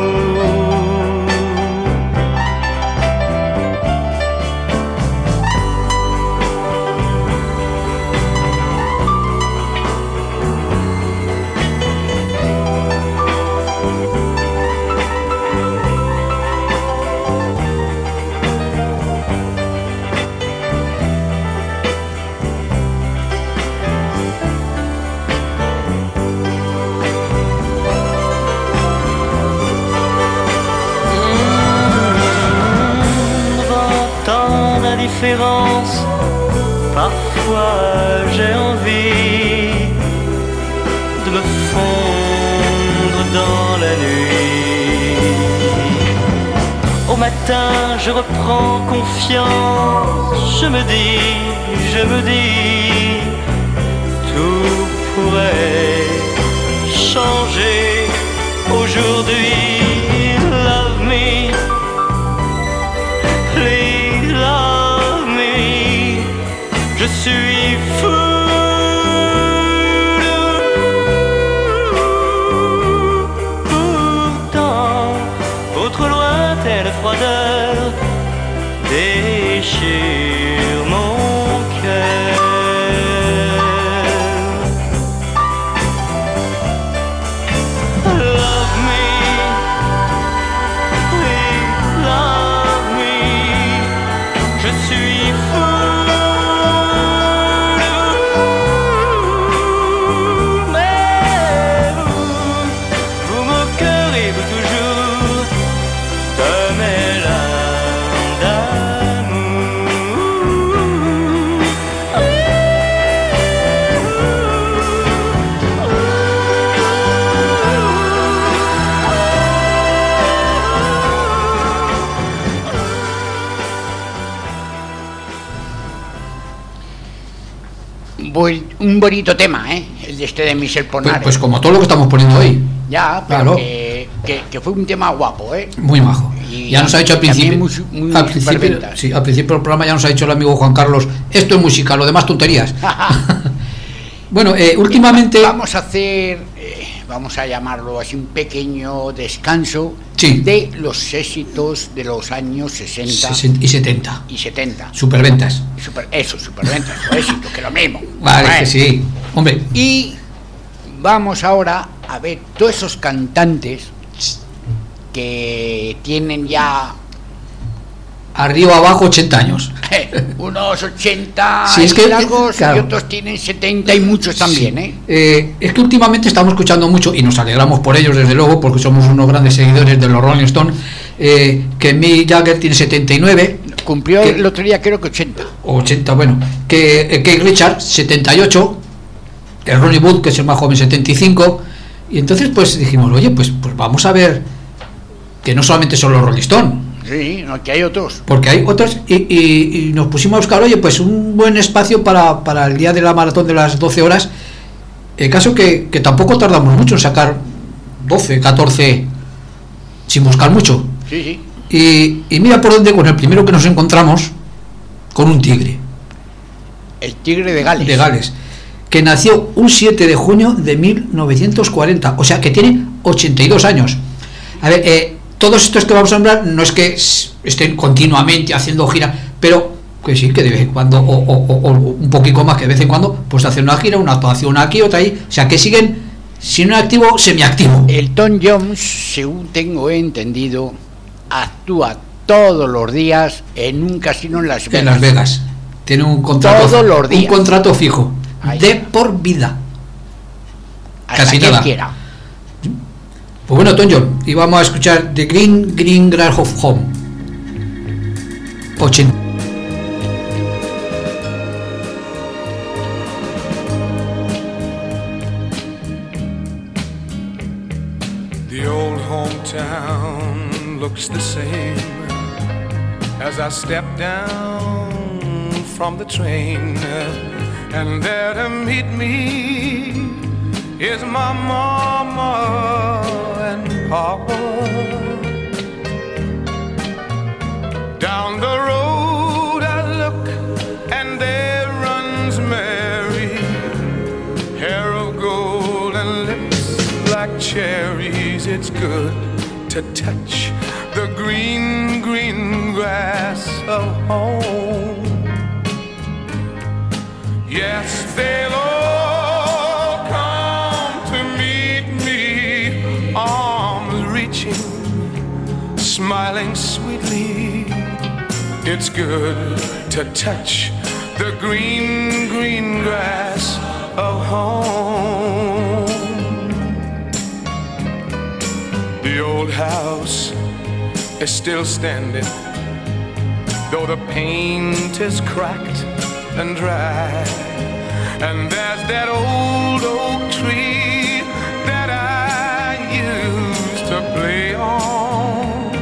Parfois j'ai envie de me fondre dans la nuit. Au matin je reprends confiance, je me dis, je me dis, tout pourrait changer aujourd'hui. Love me, please love me. Je suis fou de vous. Pourtant, votre lointaine froideur déchire mon cœur. Love me, please love me. Je suis fou. Toujours de mes larmes d'amour. buen- un bonito tema, ¿eh? El de este de Michel Pues, Polnareff. pues como todo lo que estamos poniendo hoy. Ya, pero Claro. que, que, que fue un tema guapo, ¿eh? Muy majo. Y Ya nos ha dicho al también principio, muy- muy al principio, superventas. sí, al principio del programa ya nos ha dicho el amigo Juan Carlos, esto es música, lo demás tonterías. Bueno, eh, últimamente Vamos a hacer, eh, vamos a llamarlo así, un pequeño descanso Sí. de los éxitos de los años sesenta sesenta y setenta, y setenta. superventas. Super, eso, superventas o éxitos, que es lo mismo. Vale, Bueno. que sí. Hombre, Y vamos ahora a ver todos esos cantantes que tienen ya arriba abajo ochenta años. eh, unos ochenta Sí, es que- y largos, claro. y otros tienen setenta y muchos también, Sí. ¿eh? Eh, es que últimamente estamos escuchando mucho, y nos alegramos por ellos desde luego, porque somos unos grandes seguidores de los Rolling Stones, eh, que Mick Jagger tiene setenta y nueve, Cumplió ¿Qué? el otro día creo que ochenta. o ochenta, bueno, que eh, Keith Richards setenta y ocho, el Ronnie Wood, que es el más joven, setenta y cinco, y entonces pues dijimos, oye, pues, pues vamos a ver que no solamente son los Rolling Stones, Sí, no, que hay otros. porque hay otros, y, y- y nos pusimos a buscar, oye, pues un buen espacio para, para el día de la maratón de las doce horas, el caso que, que tampoco tardamos mucho en sacar doce, catorce, sin buscar mucho, Sí, sí. y, y mira por dónde, con el primero que nos encontramos, con un tigre, El Tigre de Gales. de Gales, que nació un siete de junio de mil novecientos cuarenta, o sea que tiene ochenta y dos años. A ver, eh, todos estos que vamos a hablar no es que s- estén continuamente haciendo gira, pero que sí, que de vez en cuando, o, o- o- o un poquito más que de vez en cuando, pues hacen una gira, una actuación aquí, otra ahí, o sea que siguen, si no activo, semiactivo. El Tom Jones, según tengo entendido, actúa todos los días en un casino en Las Vegas. En Las Vegas. Tiene un contrato, Todos los días. un contrato fijo, Ahí de está. por vida. Hasta casi que él nada. quiera. Pues bueno, Toño, y vamos a escuchar The Green Green Grass of Home. ochenta. The old hometown looks the same as I step down from the train, and there to meet me is my mama and papa. Down the road I look, and there runs Mary, hair of gold and lips like cherries. It's good to touch the green, green grass of home. Yes, they'll all come to meet me, arms reaching, smiling sweetly. It's good to touch the green, green grass of home. The old house is still standing, though the paint is cracked and dry. And there's that old oak tree that I used to play on.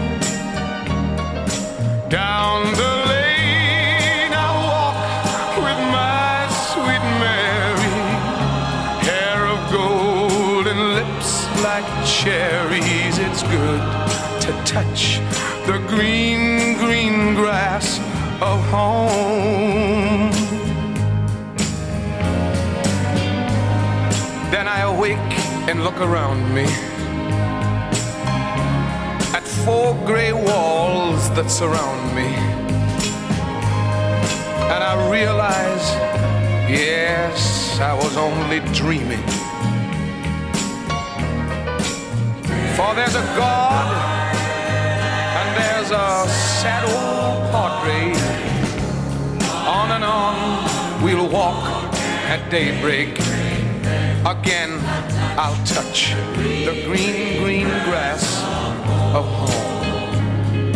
Down the lane I walk with my sweet Mary, hair of gold and lips like cherries. It's good to touch the green, green grass of home. Then I awake and look around me at four gray walls that surround me, and I realize, yes, I was only dreaming. For there's a God and there's a sad old portrait. On and on we'll walk at daybreak. Again I'll touch the green, green grass of home.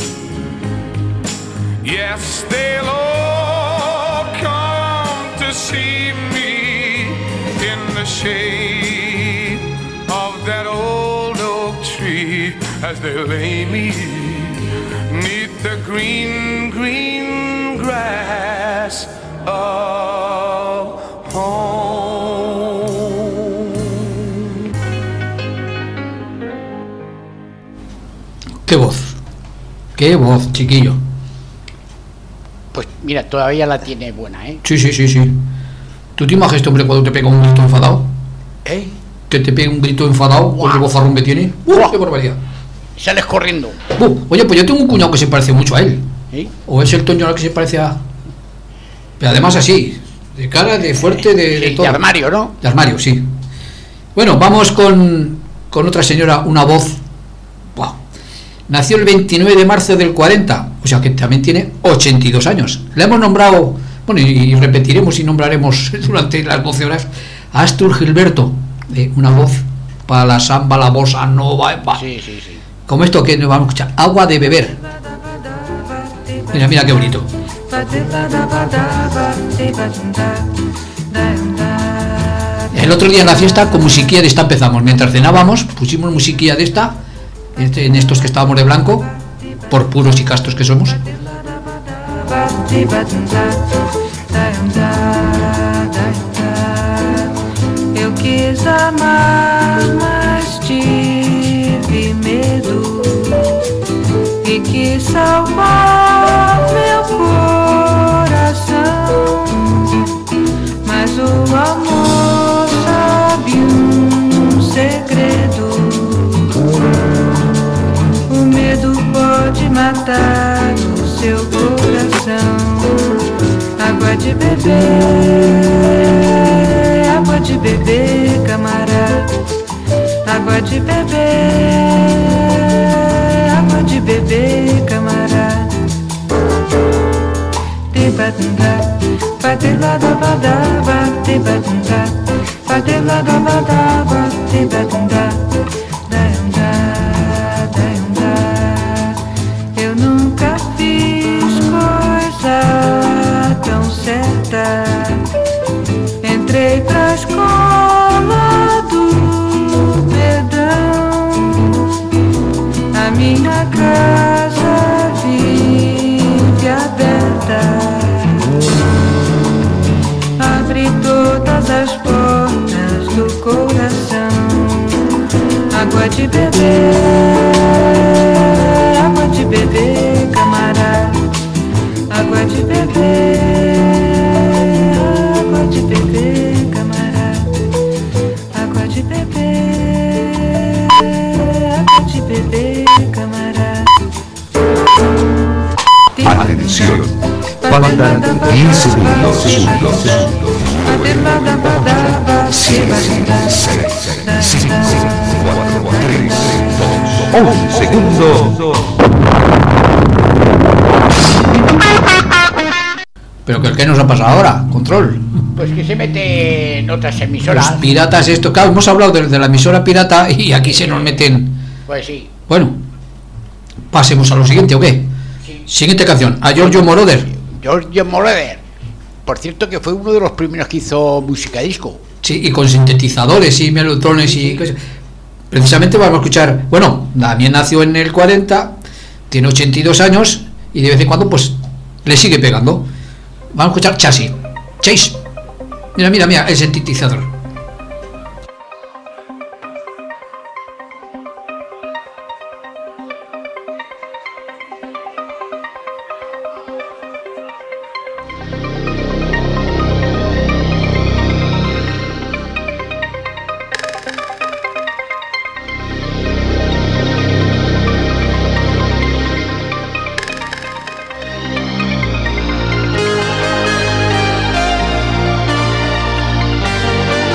Yes, they'll all come to see me in the shade of that old oak tree, as they lay me neath the green, green grass of home. Qué voz. Qué voz, chiquillo. Pues mira, todavía la tiene buena, ¿eh? Sí, sí, sí, sí. ¿Tú te imaginas este hombre cuando te pega un grito enfadado? ¿Eh? Que te pega un grito enfadado con el bozarrón que tiene. ¡Uh, qué barbaridad! Sales corriendo. Uh, oye, pues yo tengo un cuñado que se parece mucho a él. ¿Sí? O es el Toño que se parece a... Pero además así, de cara, de fuerte, de, Sí, de todo. de armario, ¿no? De armario, sí. Bueno, vamos con, con otra señora, una voz. Wow. Nació el veintinueve de marzo del cuarenta, o sea que también tiene ochenta y dos años. La hemos nombrado, bueno, y, y repetiremos y nombraremos durante las doce horas a Astur Gilberto, de una voz para la samba, la bossa nova. Sí, sí, sí. Como esto que nos vamos a escuchar, Agua de beber. Mira, mira qué bonito. El otro día en la fiesta con musiquilla de esta empezamos. Mientras cenábamos pusimos musiquilla de esta, en estos que estábamos de blanco, por puros y castos que somos. Eu quis amar, mas tive medo e quis salvar meu coração, mas o amor sabe um segredo. O medo pode matar o seu coração. Água de beber, água de beber, camarada. Água de beber, água de beber, camarada. Te batunda, bate lá da badaba, te batunda, bate lá da badaba, te batunda, da anda, da anda. Eu nunca fiz coisa tão certa. Entrei pra escola do perdão. A minha casa vive aberta. Abre todas as portas do coração. Água de beber, água de beber, camarada. Água de beber, água de beber, camarada. Água de beber, água de beber, camarada. Atención, faltan quince segundos. siete, seis, cinco, cuatro, tres, dos, un segundo. Pero que ¿qué nos ha pasado ahora? Control. Pues que se mete en otras emisoras. Los piratas, esto, claro, hemos hablado de, de la emisora pirata y aquí se nos meten. Pues sí. Bueno, pasemos a lo siguiente, ¿o qué? Sí. Siguiente canción, a Giorgio Moroder. Giorgio Moroder. Por cierto que fue uno de los primeros que hizo música disco. Sí, y con sintetizadores y melotrones y cosas. Precisamente vamos a escuchar, bueno, también nació en el cuarenta, tiene ochenta y dos años y de vez en cuando pues le sigue pegando. Vamos a escuchar Chasis. Chase. Mira, mira, mira, el sintetizador. Thank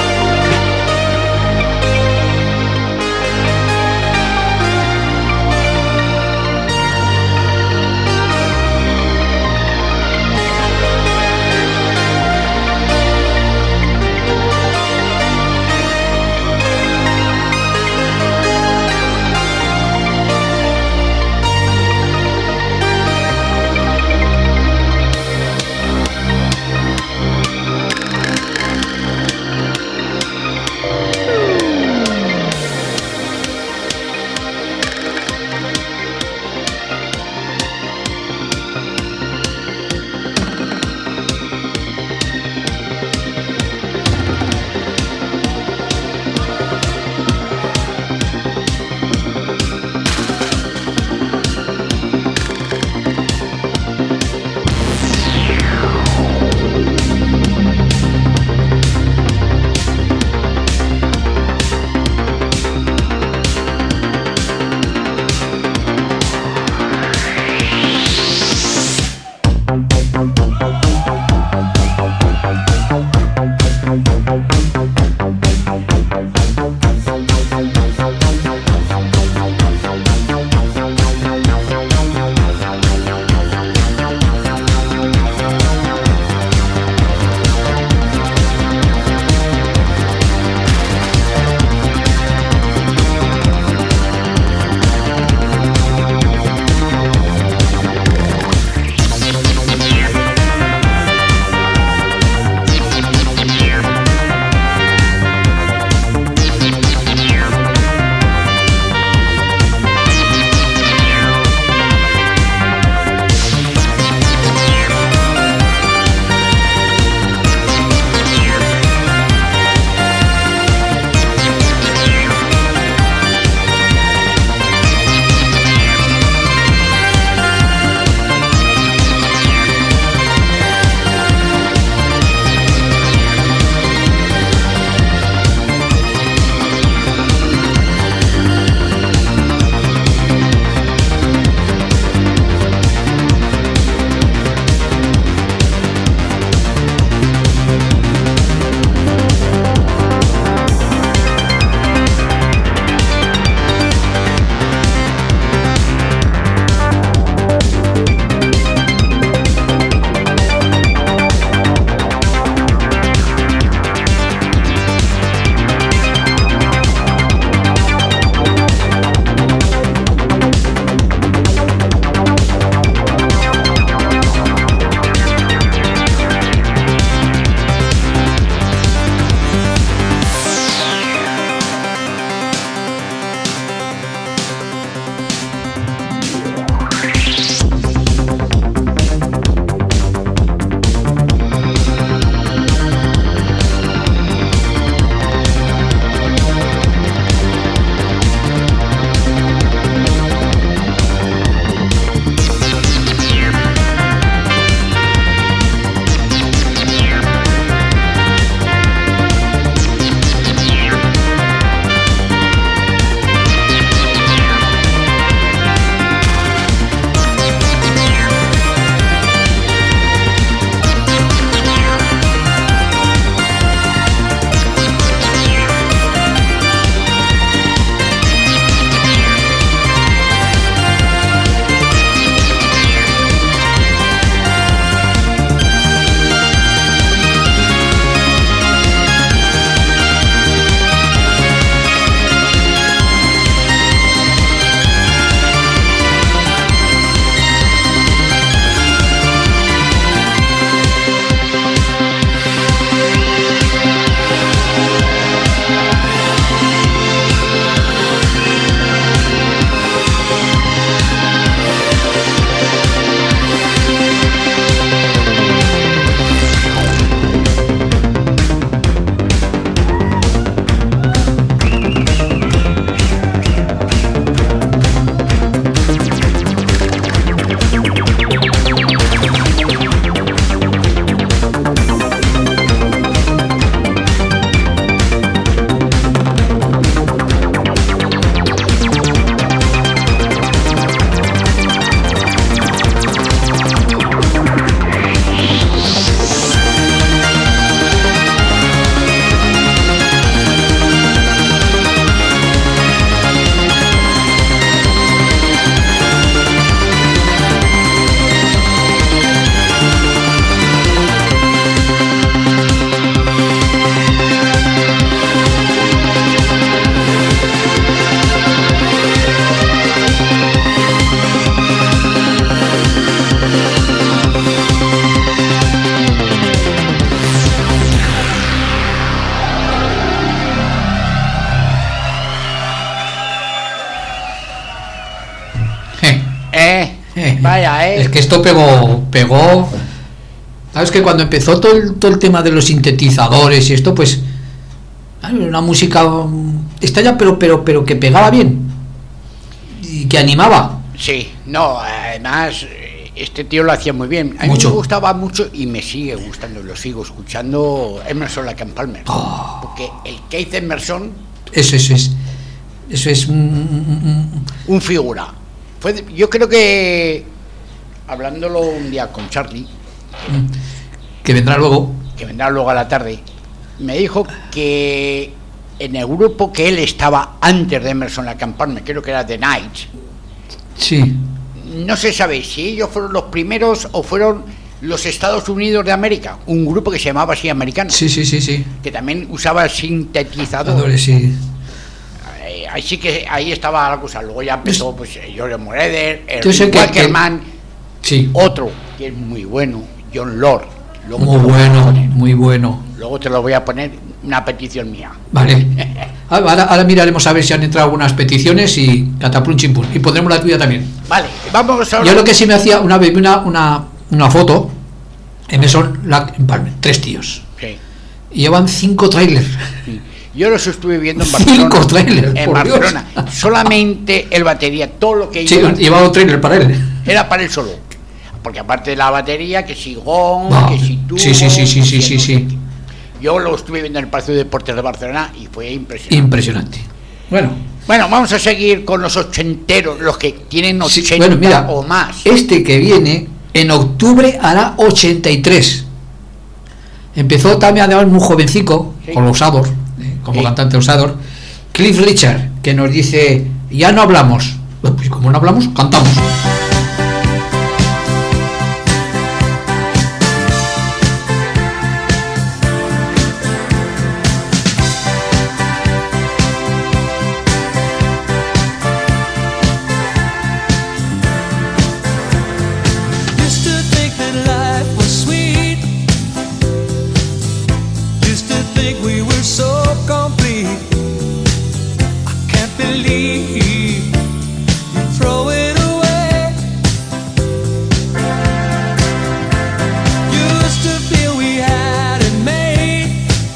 Vaya, ¿eh? Es que esto pegó, pegó. Sabes que cuando empezó todo el, todo el tema de los sintetizadores y esto, pues una música extraña, pero pero pero que pegaba bien y que animaba. Sí, no, además este tío lo hacía muy bien. A mí Mucho. me gustaba mucho y me sigue gustando, lo sigo escuchando, Emerson Lake and Palmer. Oh. Porque el Keith Emerson, Eso, eso es, eso es un, un figura. Fue de- yo creo que hablándolo un día con Charlie, que vendrá luego. que vendrá luego a la tarde, me dijo que en el grupo que él estaba antes de Emerson Lake and Palmer, creo que era The Knights, Sí. no se sabe si ellos fueron los primeros o fueron los Estados Unidos de América, un grupo que se llamaba así americano, Sí, sí, sí, sí. que también usaba el sintetizador. Adores, sí. Eh, Ahí sí que ahí estaba la cosa. Luego ya empezó pues George Moroder, Yo sé Erwin que- Wackerman, Sí. otro que es muy bueno, John Lord. Luego Muy te lo voy a bueno, poner. muy bueno. Luego te lo voy a poner, una petición mía. Vale. Ahora, ahora miraremos a ver si han entrado algunas peticiones y cataplum chimpum. Y pondremos la tuya también. Vale, vamos ahora. Yo lo que sí me hacía, una vez vi una, una, una foto, Emerson Lake and Palmer, tres tíos. Sí. Y llevan cinco trailers. Yo los estuve viendo en Cinco Barcelona. trailers, en por Barcelona. Solamente el batería, todo lo que Sí, iba llevaba un trailer para él. era para él solo. Porque aparte de la batería, que si gong, Ah, que si tubo, sí, sí, sí, sí, que sí, si sí, no sé sí. qué. Yo lo estuve viendo en el Palacio de Deportes de Barcelona y fue impresionante. Impresionante. Bueno, Bueno, vamos a seguir con los ochenteros, los que tienen sí, ochenta bueno, mira, o más. este que viene en octubre hará ochenta y tres. Empezó también además muy jovencico, Sí. con los Ador, eh, como Sí. cantante Osador. Cliff Richard, que nos dice, ya no hablamos. Bueno, pues como no hablamos, cantamos. Used to think that life was sweet. Used to think we were so complete. I can't believe you throw it away. Used to feel we had it made.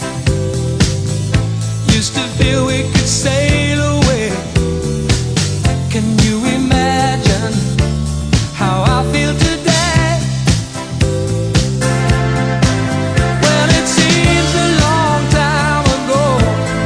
Used to feel we could sail away. Can you imagine how I feel today? Well, it seems a long time ago.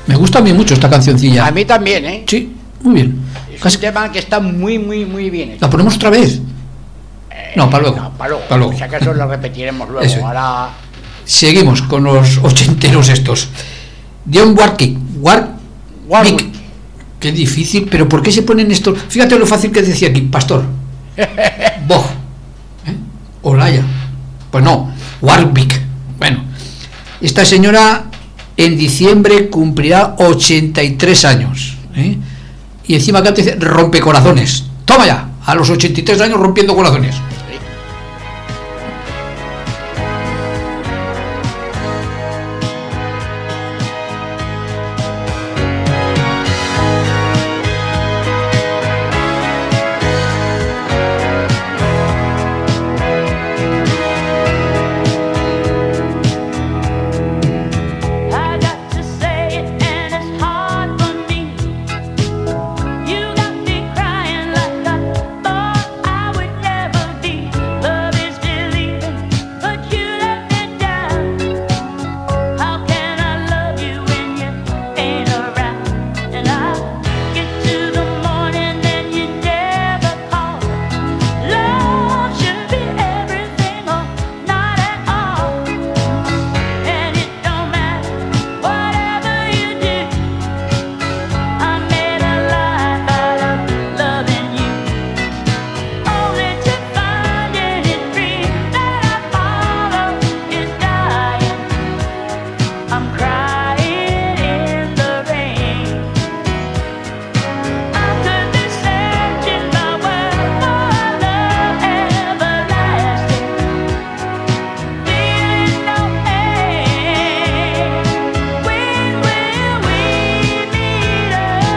Me gusta a mí mucho esta cancioncilla. A mí también, ¿eh? Sí, muy bien. Es Casi- un tema que está muy, muy, muy bien hecho. ¿La ponemos otra vez? Eh, No, para luego. No, para luego. Para luego. Si acaso lo repetiremos luego. Eso. Ahora... Seguimos con los ochenteros estos. Dion Warwick. War- Warwick. Wick. Qué difícil, pero ¿por qué se ponen estos? Fíjate lo fácil que decía aquí, Pastor. Bog. ¿Eh? Olaya. Pues no, Warwick. Bueno, esta señora en diciembre cumplirá ochenta y tres años. ¿eh? Y encima acá te dice rompecorazones. Toma ya, a los ochenta y tres años rompiendo corazones. I got to say it and it's hard for me. You got me crying like I thought I would never be. Love is believing, but you let me down. How can I love you when you ain't around? And I get to the morning and you never call. Love should be everything or not at all. And it don't matter whatever you do. I made a life out of loving you, only to find any dream that I follow is dying. I'm crying in the rain. I could be searching my world for a love everlasting, feeling no pain. When will we meet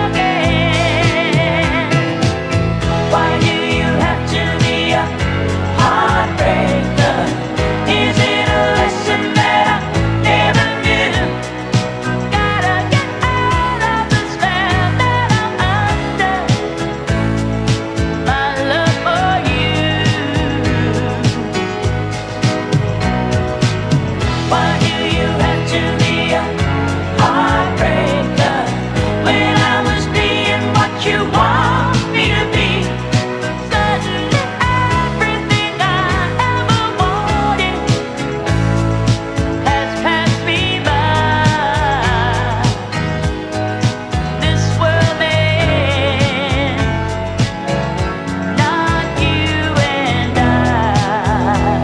again? Why do you have to be a heartbreaker? Is it a lesson that I never knew? Gotta get out of the spell that I'm under. My love for you. Why do you have to be a heartbreaker when I was being what you want me to be? Suddenly everything I ever wanted has passed me by. This world may end, not you and I.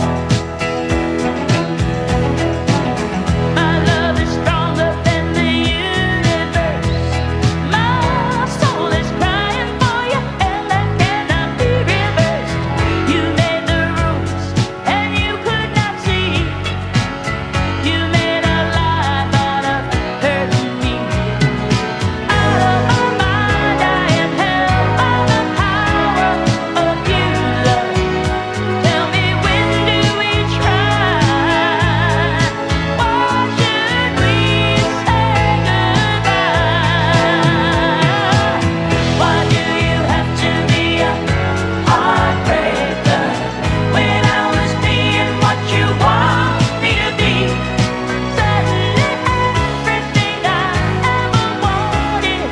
My love is stronger than the universe. My soul is crying for you, and that cannot be reversed. You made the rules, and you could not see. You made a life out of hurting me. Out of my mind, I am held by the power of you, love. Tell me, when do we try? Why should we say goodbye? Why do you have to be a heartbreaker when I was being what you want me to be? Suddenly everything I ever wanted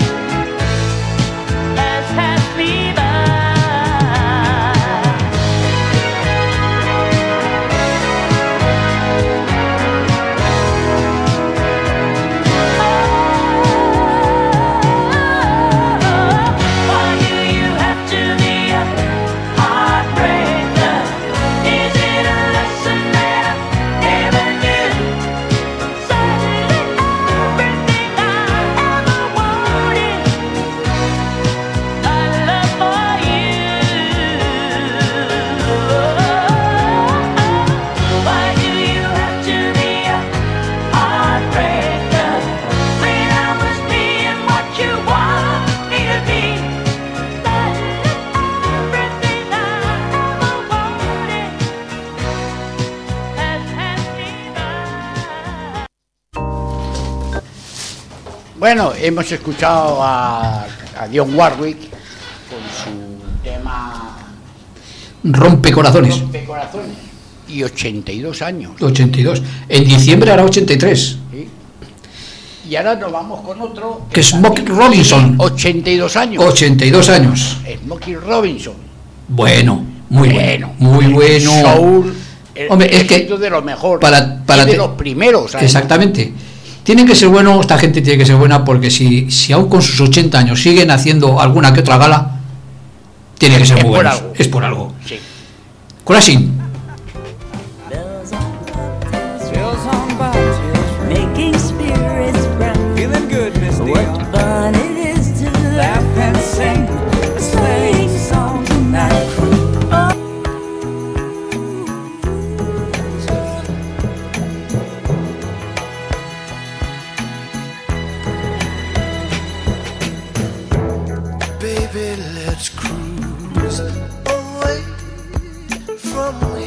has passed me by. Why do you have to be a heartbreaker? Is it a lesson that I never knew? Suddenly everything I ever wanted, my love for you. Why do you have to be a heartbreaker when I was being what you want me to be? Suddenly everything I ever wanted has passed me by. Bueno, hemos escuchado a, a Dionne Warwick con su tema Rompecorazones. Rompecorazones. Y ochenta y dos años. ochenta y dos. En diciembre hará ochenta y tres. ¿Sí? Y ahora nos vamos con otro. Que es Smokey Robinson. ochenta y dos años. ochenta y dos años. Smokey Robinson. Bueno, muy bueno. bueno Muy bueno. Soul. Hombre, el, es que de lo mejor. Para, para y de te, los primeros. ¿sabes? Exactamente. Tiene que ser bueno, esta gente tiene que ser buena, porque si, si aún con sus ochenta años siguen haciendo alguna que otra gala, tiene que ser es muy por buenos. algo. Es por algo. Sí. Crashing. Making spirits bright. Feeling good, Miss What Dion. fun it is to laugh and sing a sleighing song tonight. Oh. Baby, let's cruise away from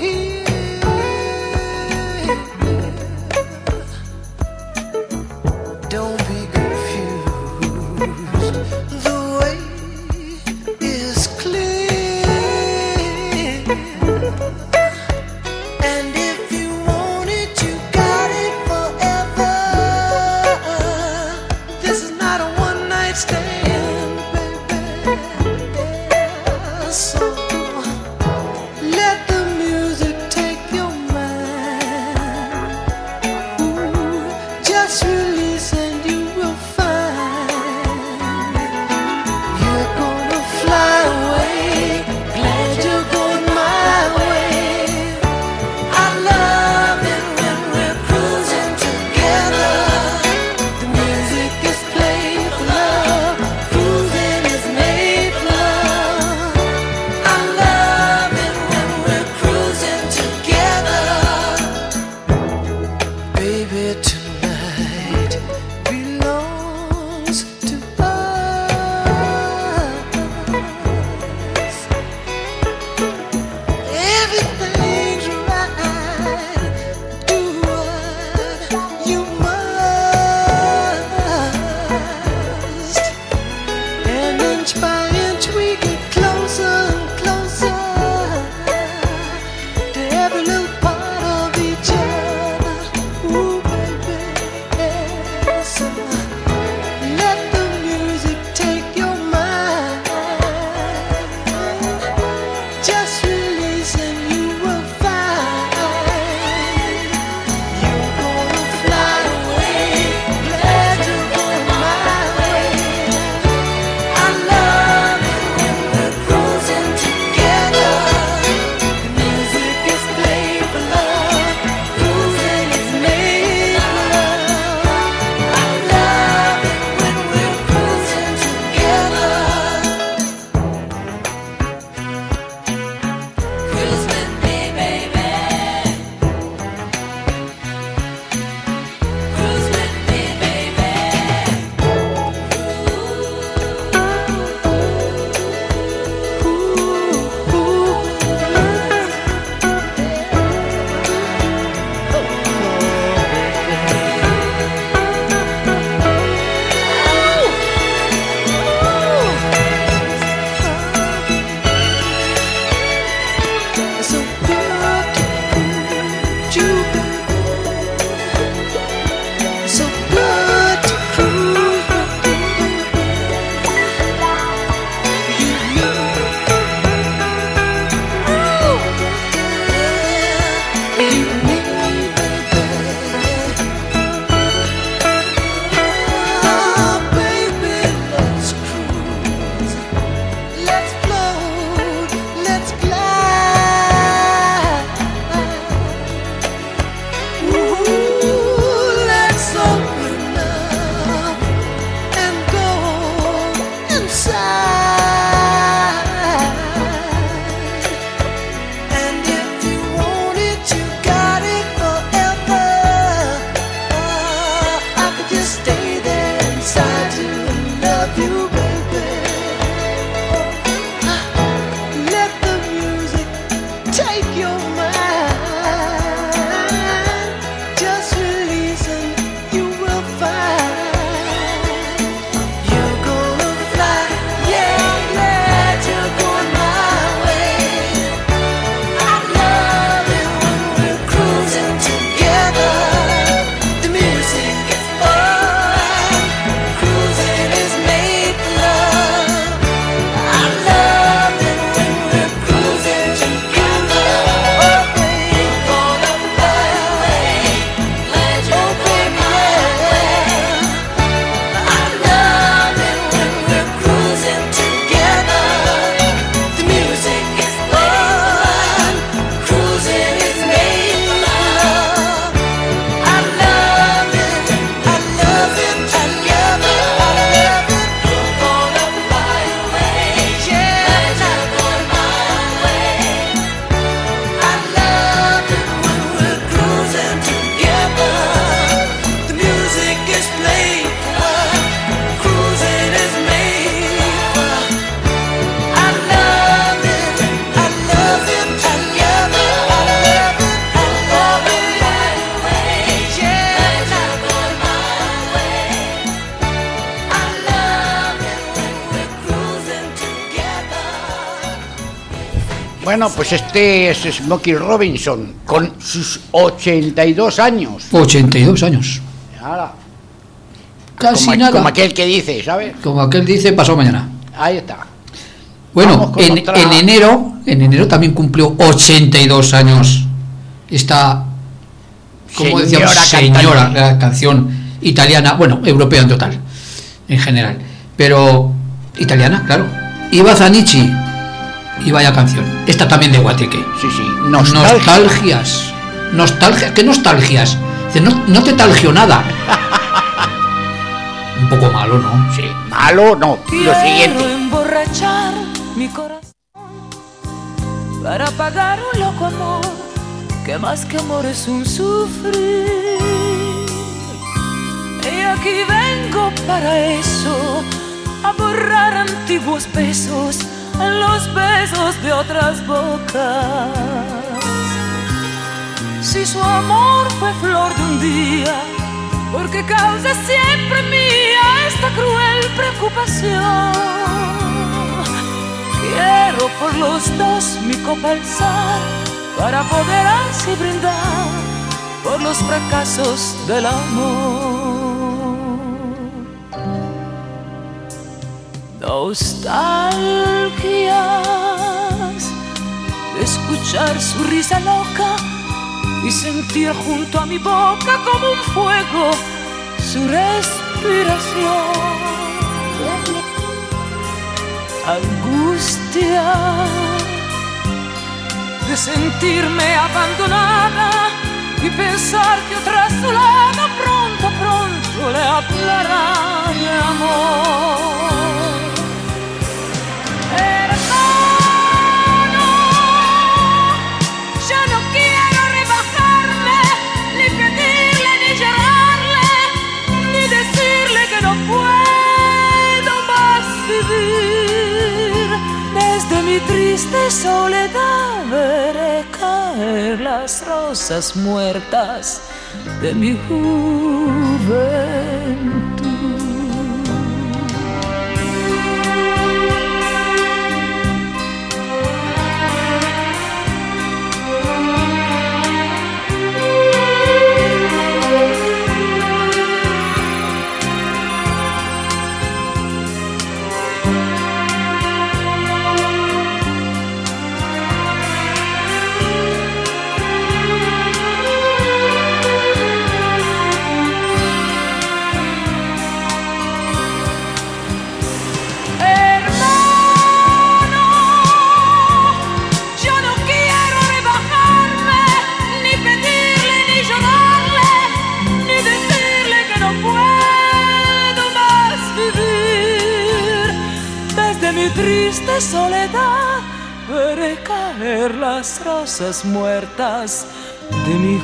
Bueno, pues este es Smokey Robinson, con sus ochenta y dos años. ochenta y dos años. Ahora, Casi como, nada. como aquel que dice, ¿sabes? Como aquel dice, pasado mañana. Ahí está. Bueno, Vamos con en, otra. en enero, en enero también cumplió ochenta y dos años esta, como decíamos, Señora señora, cantante. la canción italiana, bueno, europea en total, en general, pero italiana, claro. Iva Zanicchi, y vaya canción. Esta también de Guateque. Sí, sí. Nostalgia. Nostalgias. Nostalgia. ¿Qué nostalgias? Dice, No, no te talgio nada. Un poco malo, ¿no? Sí, malo no. Lo siguiente. Quiero emborrachar mi corazón para pagar un loco amor que más que amor es un sufrir. Y aquí vengo para eso, a borrar antiguos besos en los besos de otras bocas. Si su amor fue flor de un día, porque causa siempre mía esta cruel preocupación. Quiero por los dos mi copa alzar, para poder así brindar por los fracasos del amor. Nostalgias de escuchar su risa loca y sentir junto a mi boca como un fuego su respiración. Angustia de sentirme abandonada y pensar que otra a su lado pronto, pronto le hablará de amor. Hermano, yo no quiero rebajarme, ni pedirle, ni llorarle, ni decirle que no puedo más vivir. Desde mi triste soledad veré caer las rosas muertas de mi juventud. Triste soledad veré caer las rosas muertas de mi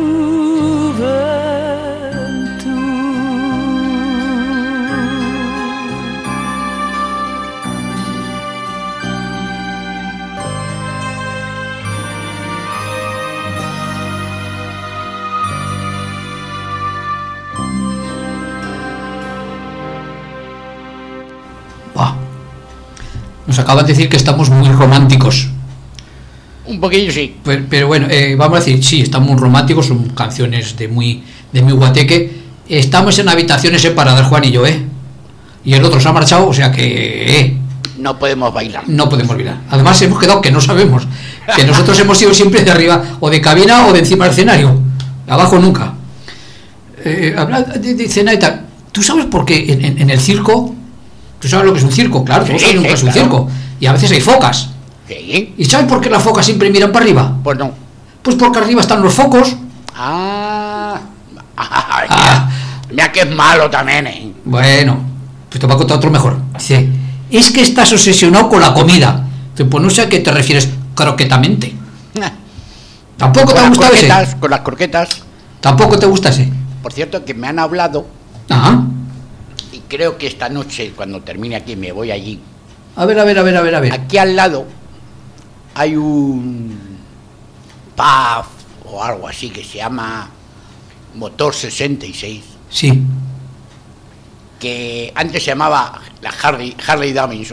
Nos acaban de decir que estamos muy románticos. Un poquillo sí. Pero, pero bueno, eh, vamos a decir, sí, estamos muy románticos, son canciones de muy de muy guateque. Estamos en habitaciones separadas, Juan y yo, ¿eh? Y el otro se ha marchado, o sea que... Eh, no podemos bailar. No podemos bailar. Además hemos quedado que no sabemos. Que nosotros hemos ido siempre de arriba, o de cabina o de encima del escenario. Abajo nunca. Eh, habla de, de escena y tal. ¿Tú sabes por qué en, en, en el circo... ¿Tú sabes lo que es un circo? Claro, todos Sí, saben lo sí, que es un claro. circo. Y a veces hay focas. Sí. ¿Y sabes por qué las focas siempre miran para arriba? Pues no. Pues porque arriba están los focos. Ah. Ay, mira, mira que es malo también, ¿eh? Bueno, pues te voy a contar otro mejor. Dice, es que estás obsesionado con la comida. Dice, pues no sé a qué te refieres croquetamente. Tampoco te Con las gusta ese. croquetas, con las croquetas. Tampoco te gusta ese. Por cierto, que me han hablado. Ajá. Y creo que esta noche, cuando termine aquí, me voy allí. A ver, a ver, a ver, a ver, a ver. Aquí al lado hay un pub o algo así que se llama Motor sesenta y seis. Sí. Que antes se llamaba la Harley, Harley Davidson,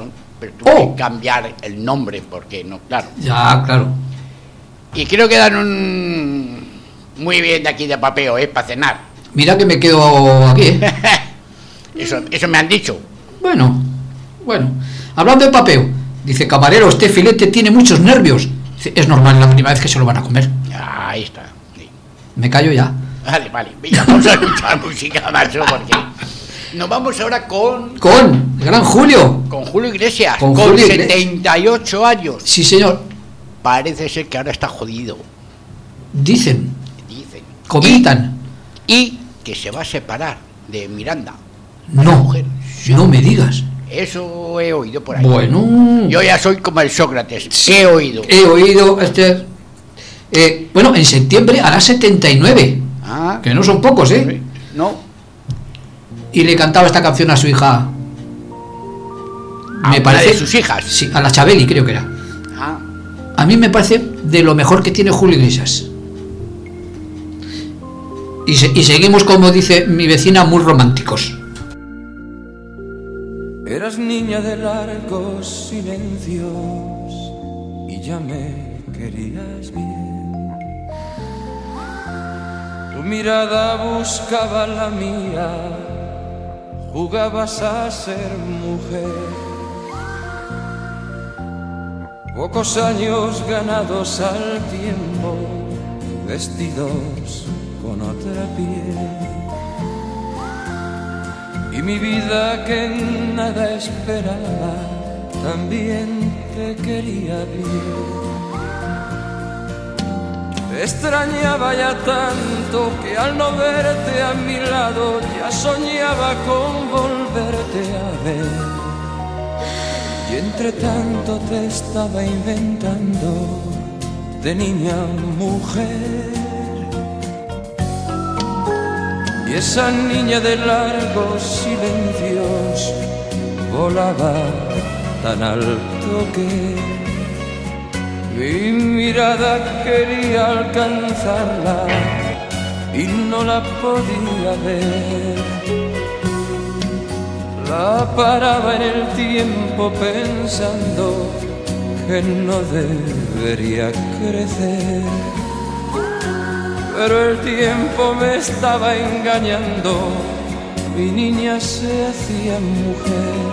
pero tuve Oh. que cambiar el nombre porque no, claro. Ya, claro. Y creo que dan un muy bien de aquí de Papeo, ¿eh? Para cenar. Mira que me quedo aquí, ¿eh? Eso, eso me han dicho. Bueno, bueno. Hablando de papeo, dice, camarero, este filete tiene muchos nervios. Dice, es normal, la primera vez que se lo van a comer. Ahí está. Sí. Me callo ya. Vale, vale. Venga, vamos a escuchar música, macho, porque nos vamos ahora con... Con el gran Julio. Con Julio Iglesias, Con con, Julio Iglesias. setenta y ocho años. Sí, señor. Parece ser que ahora está jodido. Dicen, Dicen. comentan. Y que se va a separar de Miranda. No, no me digas. Eso he oído por ahí. Bueno. Yo ya soy como el Sócrates. He oído. He oído este. Eh, bueno, en septiembre hará setenta y nueve. Ah. Que no son pocos, ¿eh? No. Y le cantaba esta canción a su hija. ¿A Me una parece. de sus hijas? Sí, a la Chabeli, creo que era. Ah. A mí me parece de lo mejor que tiene Julio Iglesias. Y, se- y seguimos, como dice mi vecina, muy románticos. Eras niña de largos silencios y ya me querías bien. Tu mirada buscaba la mía, jugabas a ser mujer. Pocos años ganados al tiempo, vestidos con otra piel. Y mi vida que nada esperaba, también te quería bien. Te extrañaba ya tanto que al no verte a mi lado ya soñaba con volverte a ver. Y entre tanto te estaba inventando de niña a mujer. Y esa niña de largos silencios volaba tan alto que mi mirada quería alcanzarla y no la podía ver. La paraba en el tiempo pensando que no debería crecer. Pero el tiempo me estaba engañando, mi niña se hacía mujer.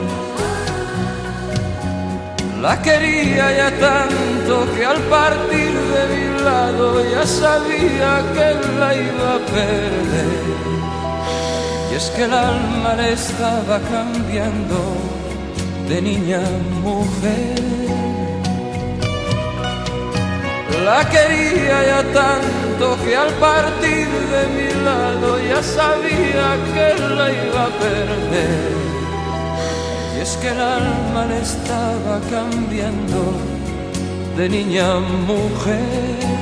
La quería ya tanto que al partir de mi lado ya sabía que la iba a perder. Y es que el alma le estaba cambiando de niña a mujer. La quería ya tanto que al partir de mi lado ya sabía que la iba a perder. Y es que el alma le estaba cambiando de niña a mujer.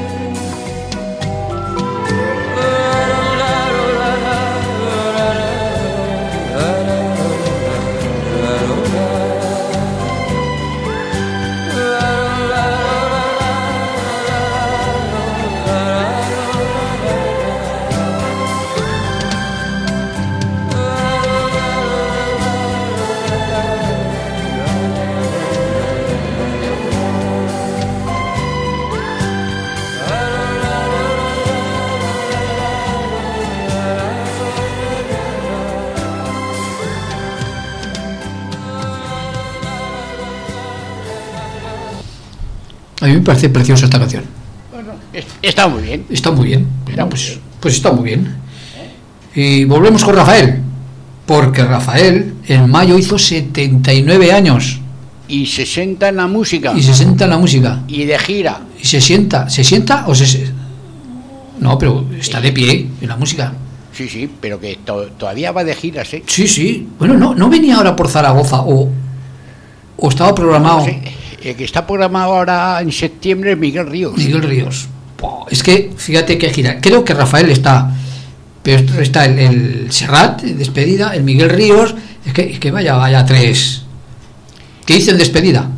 A mí me parece preciosa esta canción. Bueno, es- está muy bien. Está muy bien. Está muy pues, bien. pues está muy bien. Y volvemos con Rafael. Porque Rafael en mayo hizo setenta y nueve años. Y se sienta en la música. Y se sienta en la música. Y de gira. Y se sienta. ¿Se sienta o se.? se- No, pero está de pie en la música. Sí, sí, pero que to- todavía va de giras, ¿eh? Sí, sí. Bueno, no, no venía ahora por Zaragoza o. O estaba programado. No sé, el que está programado ahora en septiembre es Miguel Ríos. Miguel Ríos. Buah, es que, fíjate qué gira. Creo que Rafael está. Pero está el, el Serrat, en despedida, el Miguel Ríos. Es que, es que vaya, vaya tres. ¿Qué dicen despedida?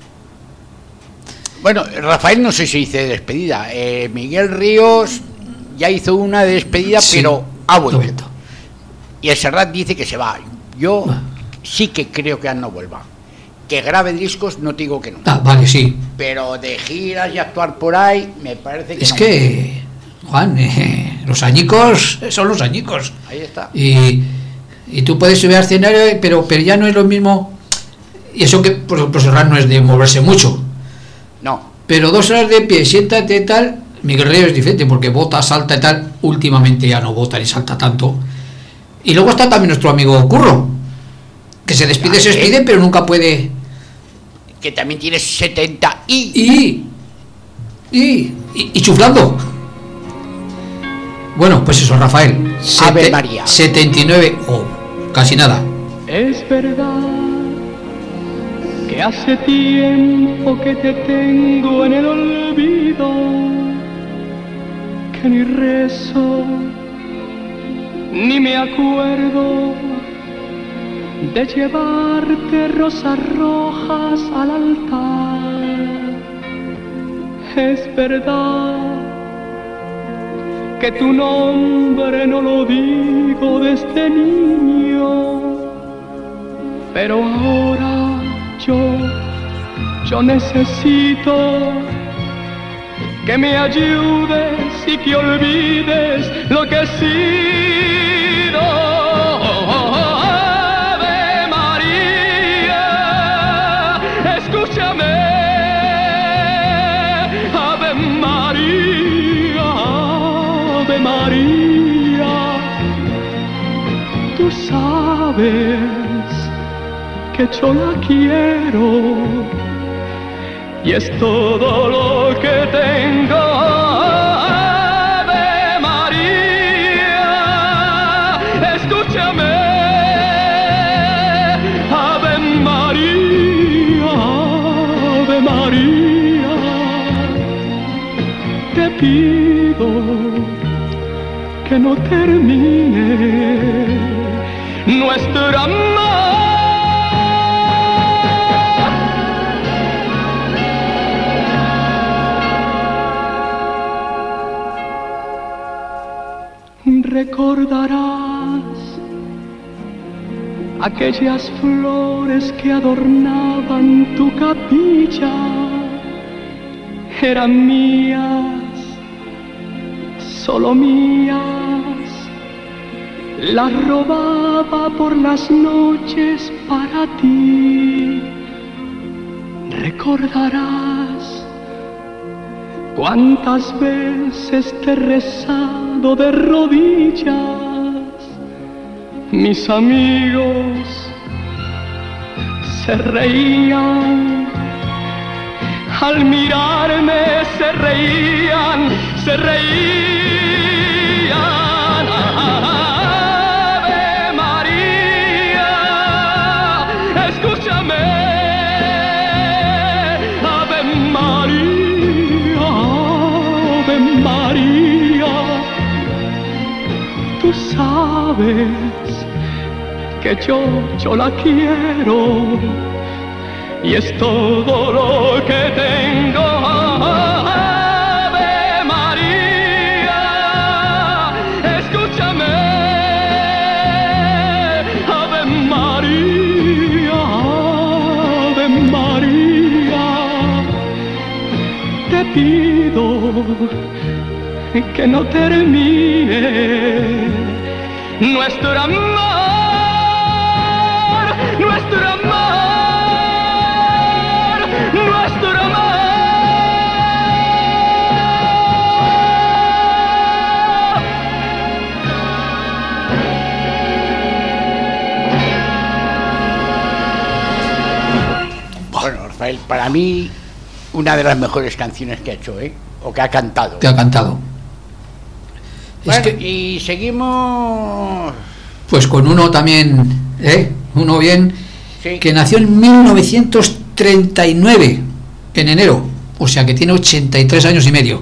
Bueno, Rafael no sé si hice despedida. Eh, Miguel Ríos ya hizo una de despedida, Sí, pero ha vuelto. vuelto. Y el Serrat dice que se va. Yo sí que creo que no vuelva. Que grabe discos, no te digo que no. Ah, vale, sí. Pero de giras y actuar por ahí, me parece que Es no. que, Juan, eh, los añicos son los añicos. Ahí está. Y, y tú puedes subir al escenario, pero, pero ya no es lo mismo. Y eso que, por ejemplo, Serrat no es de moverse mucho. No. Pero dos horas de pie, siéntate y tal. Miguel Ríos es diferente porque bota, salta y tal. Últimamente ya no bota ni salta tanto. Y luego está también nuestro amigo Curro, que se despide, se despide, pero nunca puede. Que también tiene setenta y. Y. Y. Y, y chuflando. Bueno, pues eso, Rafael. Ave Sete, María. setenta y nueve o casi nada. Es verdad que hace tiempo que te tengo en el olvido, que ni rezo ni me acuerdo de llevarte rosas rojas al altar. Es verdad que tu nombre no lo digo desde niño, pero ahora yo, yo necesito que me ayudes y que olvides lo que he sido. Ave María, escúchame. Ave María, Ave María, tú sabes que yo la quiero y es todo lo que tengo. Ave María, escúchame. Ave María, Ave María, te pido que no termine nuestro amor. Recordarás aquellas flores que adornaban tu capilla, eran mías, solo mías, las robaba por las noches para ti. Recordarás cuántas veces te he rezado de rodillas. Mis amigos se reían al mirarme, se reían, se reían. Ave María, escúchame. Ave María, Ave María, tú sabes que yo, yo la quiero y es todo lo que tengo. Ave María, escúchame. Ave María, Ave María, te pido que no termine nuestro amor. Nuestro amor, nuestro amor. Bueno, Rafael, para mí una de las mejores canciones que ha hecho, ¿eh? O que ha cantado. Que ha cantado. Bueno, Es que, y seguimos. pues con uno también, ¿eh? Uno bien, Sí. que nació en mil novecientos treinta y nueve, en enero, o sea que tiene ochenta y tres años y medio.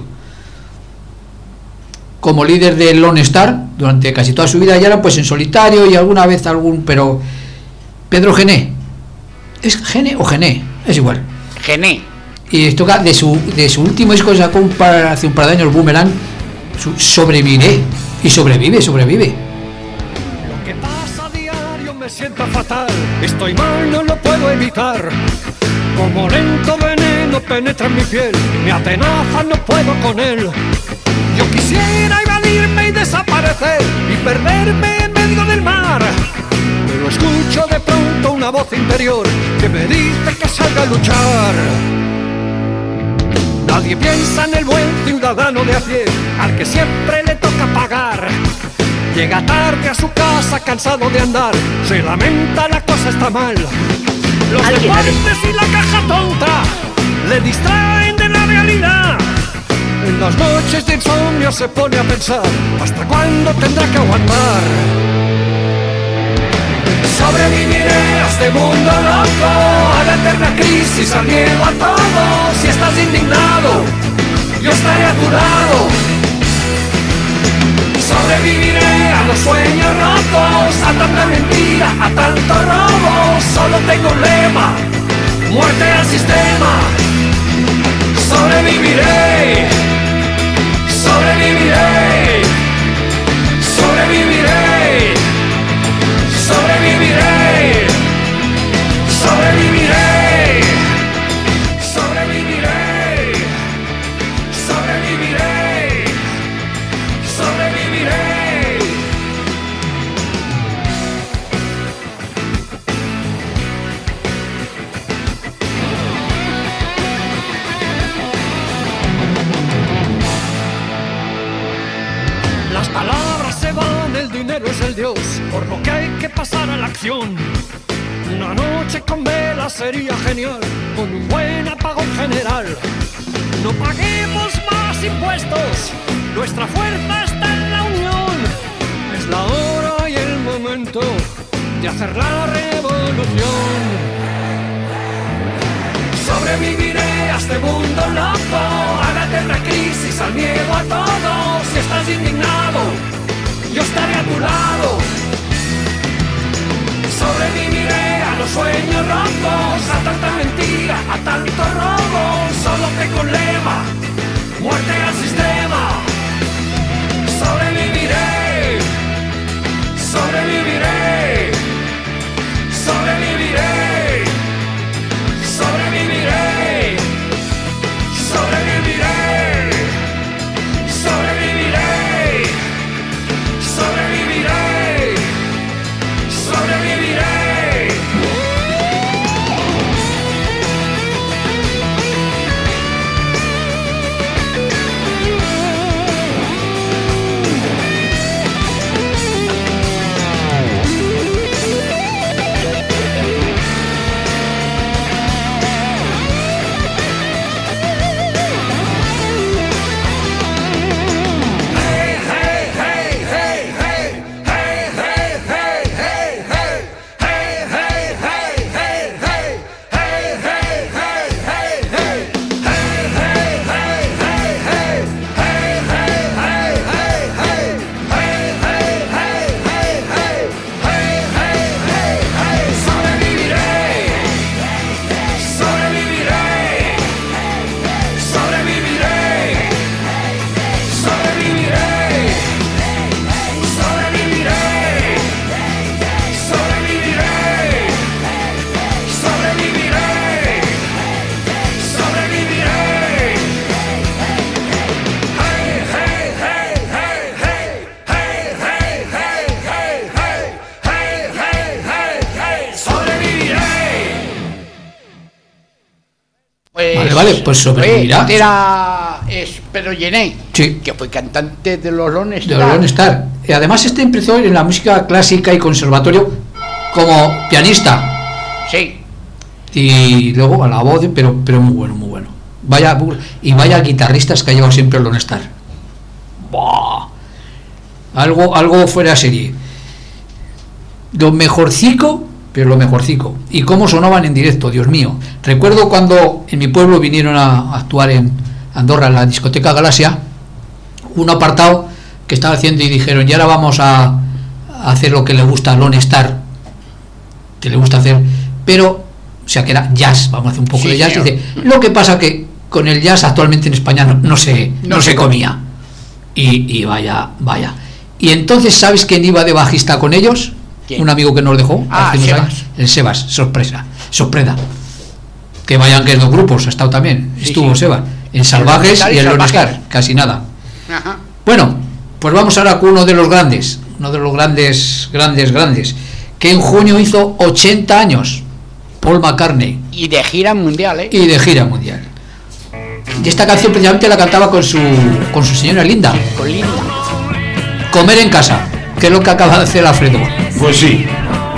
Como líder de Lone Star durante casi toda su vida, y ahora pues en solitario y alguna vez algún, pero Pedro Gené, ¿es Gené o Gené? Es igual. Gené. Y toca de su de su último disco que sacó un par, hace un par de años, Boomerang, su Sobreviviré, y sobrevive, sobrevive. Lo que pasa a diario me me siento fatal, estoy mal, no lo puedo evitar. Como lento veneno penetra en mi piel, me atenaza, no puedo con él. Yo quisiera evadirme y desaparecer y perderme en medio del mar, pero escucho de pronto una voz interior que me dice que salga a luchar. Nadie piensa en el buen ciudadano de a pie, al que siempre le toca pagar. Llega tarde a su casa cansado de andar, se lamenta, la cosa está mal. Los deportes y la caja tonta le distraen de la realidad. En las noches de insomnio se pone a pensar, ¿hasta cuándo tendrá que aguantar? Sobreviviré a este mundo loco, a la eterna crisis, al miedo a todo. Si estás indignado, yo estaré a tu lado. Sobreviviré a los sueños rotos, a tanta mentira, a tanto robo. Solo tengo un lema, muerte al sistema. Sobreviviré, sobreviviré, sobreviviré, sobreviviré, sobreviviré, sobreviviré, sobreviviré, sobreviviré. Las palabras se van, el dinero es el Dios, por lo que hay que pasar a la acción. Una noche con velas sería genial, con un buen apagón general. No paguemos más impuestos, nuestra fuerza está en la unión. Es la hora y el momento de hacer la revolución. Sobreviviré a este mundo loco, a la eterna crisis, al miedo a todo. Si estás indignado, yo estaré a tu lado. Sobreviviré a los sueños rotos, a tanta mentira, a tanto robo. Solo tengo un lema, muerte al sistema. Sobreviviré, sobreviviré, sobreviviré, sobreviviré, sobreviviré, sobreviviré, sobreviviré, sobreviviré. Vale, pues sobrevivirá. Era es Pedro Gené, sí, que fue cantante de los Lone Star. De los Lone Star. Y además este empezó en la música clásica y conservatorio como pianista. Sí. Y luego a la voz, pero pero muy bueno, muy bueno. Vaya y vaya guitarristas que ha llevado siempre el Lone Star. ¡Bah! Algo algo fuera de serie. Lo mejorcico, pero lo mejorcico. Y cómo sonaban en directo, Dios mío. Recuerdo cuando en mi pueblo vinieron a actuar en Andorra, en la discoteca Galaxia, un apartado que estaba haciendo y dijeron, y ahora vamos a, a hacer lo que le gusta a Lone Star, que le gusta hacer, pero, o sea, que era jazz, vamos a hacer un poco sí, de jazz. Señor. Dice, lo que pasa que con el jazz actualmente en España no, no, se, no, no se comía. Y, y vaya, vaya. Y entonces, ¿sabes quién iba de bajista con ellos? ¿Quién? Un amigo que nos dejó Ah, hace unos Sebas. años. El Sebas, sorpresa, sorpresa. Que vayan que dos grupos, ha estado también. Sí, Estuvo sí. Sebas en Salvajes Star y en Salvajes. Lonestar, casi nada. Ajá. Bueno, pues vamos ahora con uno de los grandes, uno de los grandes, grandes, grandes, que en junio hizo ochenta años, Paul McCartney, Y de gira mundial, ¿eh? y de gira mundial. Y esta canción precisamente la cantaba con su con su señora Linda. Con Linda. Comer en casa, que es lo que acaba de hacer Alfredo. Pues sí.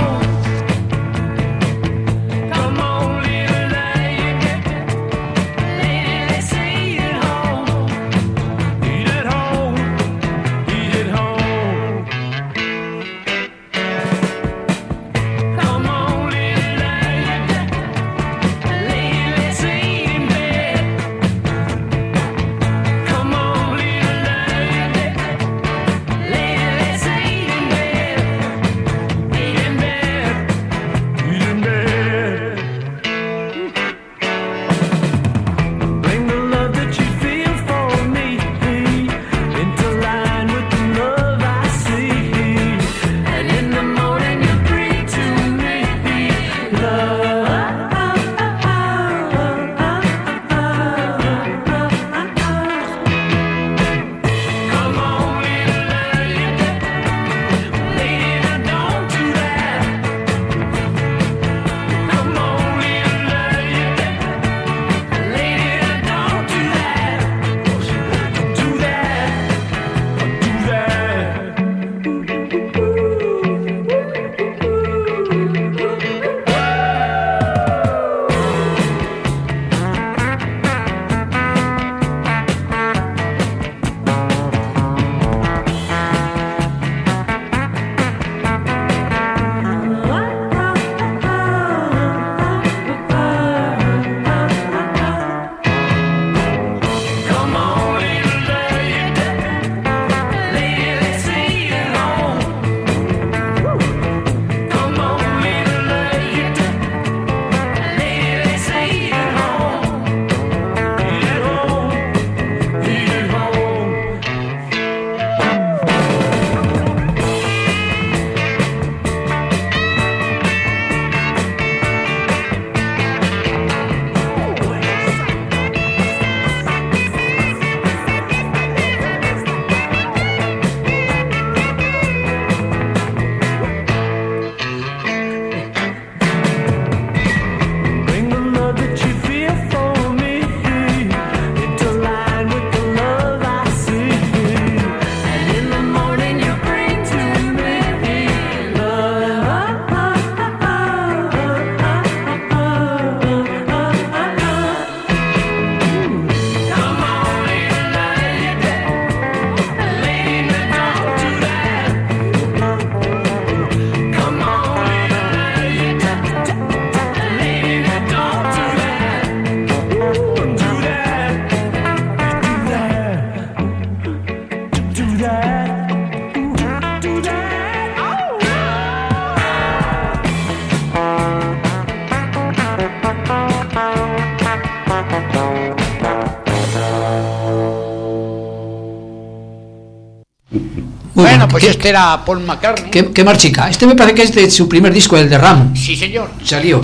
Bueno, pues este era Paul McCartney. ¿Qué, qué marchica? Este me parece que es de su primer disco, el de Ram. Sí, señor. Salió.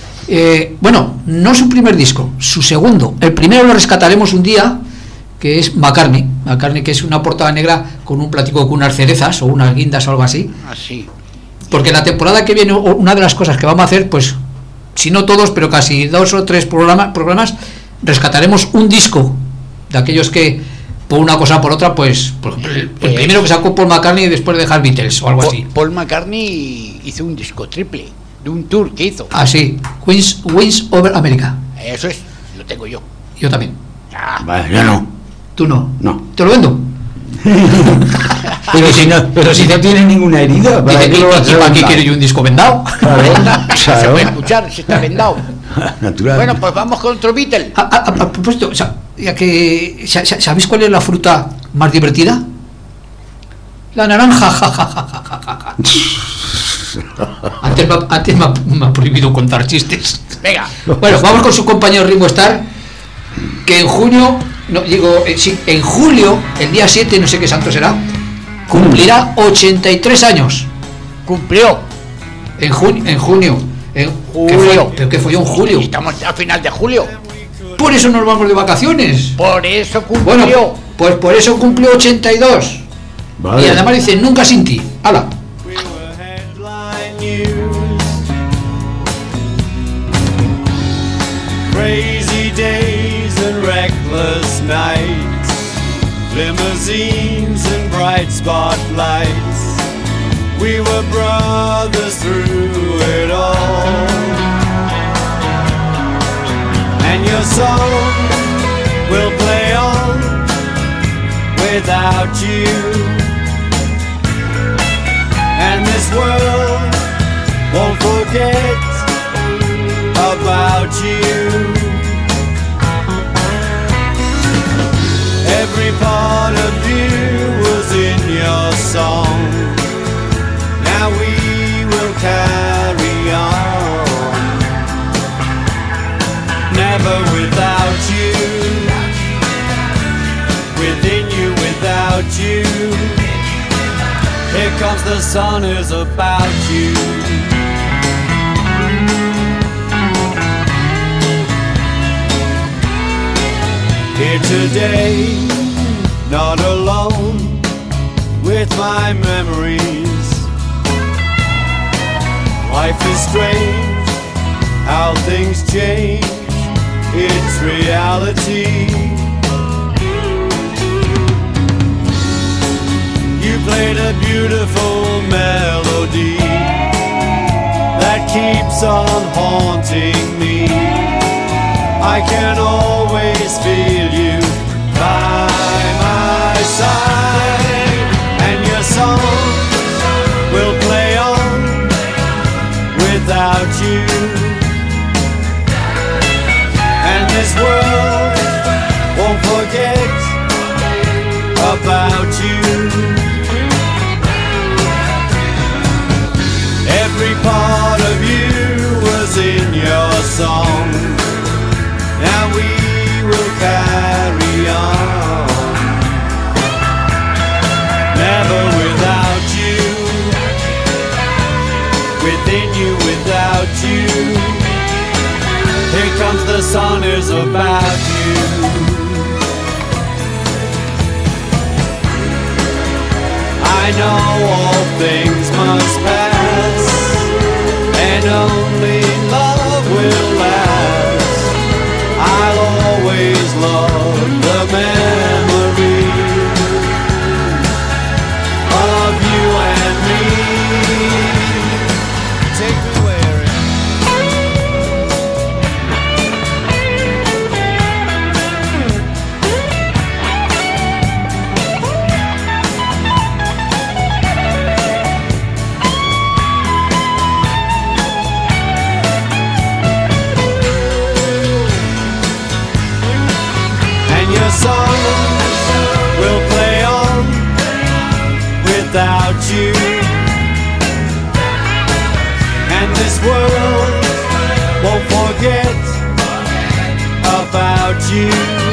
Eh, bueno, no su primer disco, su segundo. El primero lo rescataremos un día, que es McCartney. McCartney, que es una portada negra con un platico con unas cerezas o unas guindas o algo así. Así. Porque la temporada que viene, una de las cosas que vamos a hacer, pues, si no todos, pero casi dos o tres programas, programas rescataremos un disco de aquellos que, por una cosa o por otra, pues, por ejemplo, el, el primero que sacó Paul McCartney después de dejar Beatles o algo Paul, así. Paul McCartney hizo un disco triple de un tour que hizo. Ah, sí, Wings, Wings Over America. Eso es, lo tengo yo. Yo también. Ah, Vale, yo no. ¿Tú no? No. ¿Te lo vendo? Pero si no, pero si no tienes ninguna herida, ¿para Dice, qué ¿y, lo vas y a para qué vendar? quiero yo un disco vendado? Claro, Se claro. puede escuchar, se está vendado. Natural. Bueno, pues vamos con otro Beatle. A, a, a propósito, o sea, ya que, sa- sa- ¿sabéis cuál es la fruta más divertida? La naranja. Ja, ja, ja, ja, ja, ja. Antes, me, ha- antes me, ha, me ha prohibido contar chistes. Venga. Bueno, vamos con su compañero Ringo Starr, que en junio, no digo, eh, sí, en julio, el día siete, no sé qué santo será, cumplirá ochenta y tres años. Cumplió. En junio, en junio. En Julio. ¿Qué fue? ¿Pero qué fue en julio? Estamos a final de julio. Por eso nos vamos de vacaciones. Por eso cumplió. Bueno, pues por eso cumplió ochenta y dos. Vale. Y además dice, nunca sin ti. ¡Hala! Crazy days and reckless nights, limousines and bright spotlights. We were brothers through it all. And your song will play on without you. And this world won't forget about you. Every part of you was in your song. Now we will carry on. Never without you. Within you, without you. Here comes the sun is about you. Here today, not alone with my memories. Life is strange, how things change, it's reality. You played a beautiful melody that keeps on haunting me. I can always feel you by my side, and your song will play on without you. And this world won't forget about you. Every part of you was in your song. Now we will carry on. Never without you. Within you, without you. Here comes the sun is about you. I know all things must pass, and only love will last. I'll always love the memory of you and me. Take me where song will play on without you. And this world won't forget about you.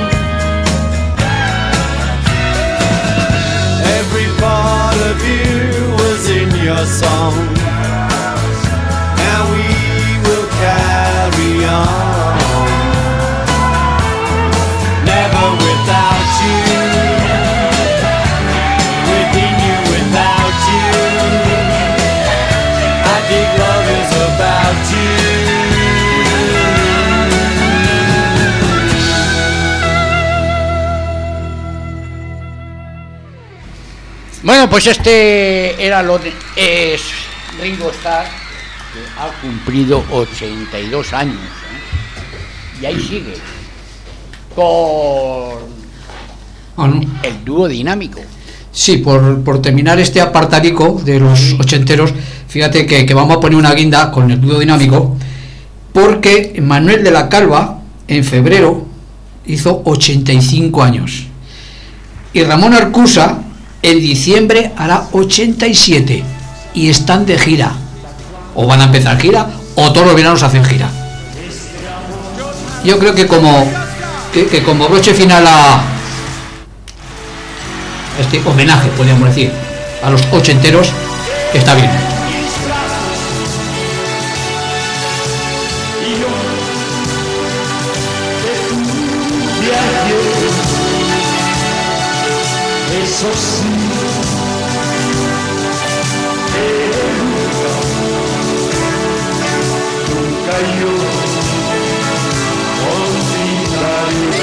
Every part of you was in your song. Now we will carry on. Never without you. Within you, without you. I think love is about you. Bueno, pues este era lo de es Ringo Starr, que ha cumplido ochenta y dos años, ¿eh? Y ahí sigue con oh, no. el dúo dinámico. Sí, por, por terminar este apartadico de los ochenteros, fíjate que, que vamos a poner una guinda con el dúo dinámico, porque Manuel de la Calva en febrero hizo ochenta y cinco años y Ramón Arcusa en diciembre hará ochenta y siete y están de gira, o van a empezar gira o todos los veranos hacen gira. Yo creo que como que, que como broche final a este homenaje, podríamos decir, a los ochenteros, está bien. yo olvidaré.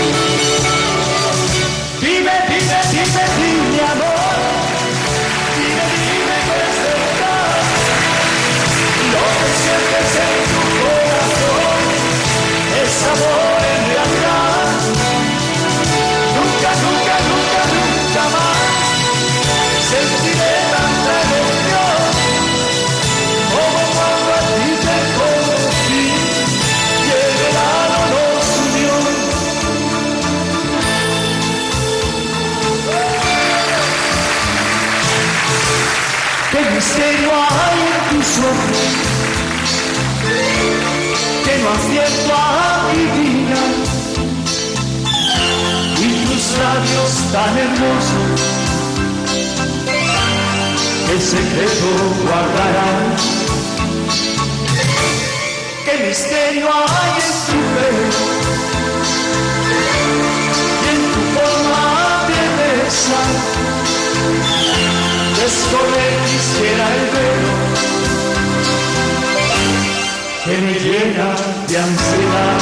Dime, dime, dime, dime, amor, dime, dime que es verdad lo que sientes en tu corazón, es amor en realidad. Nunca, nunca, nunca, nunca más sentiré tanta emoción como cuando a ti te conocí y el verano nos unió. Qué misterio hay en tus ojos que no acierto a adivinar, y tus labios tan hermosos, el secreto guardarán. Qué misterio hay en tu pelo y en tu forma de besar. Descorrer quisiera el velo que me llena de ansiedad.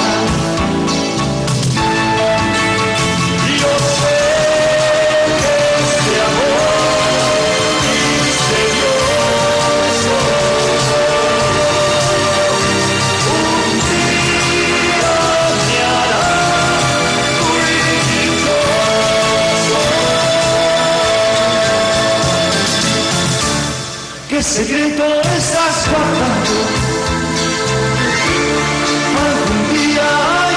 Y yo sé que este amor misterioso un día me hará muy dichoso. ¿Qué secreto estás guardando? Algún día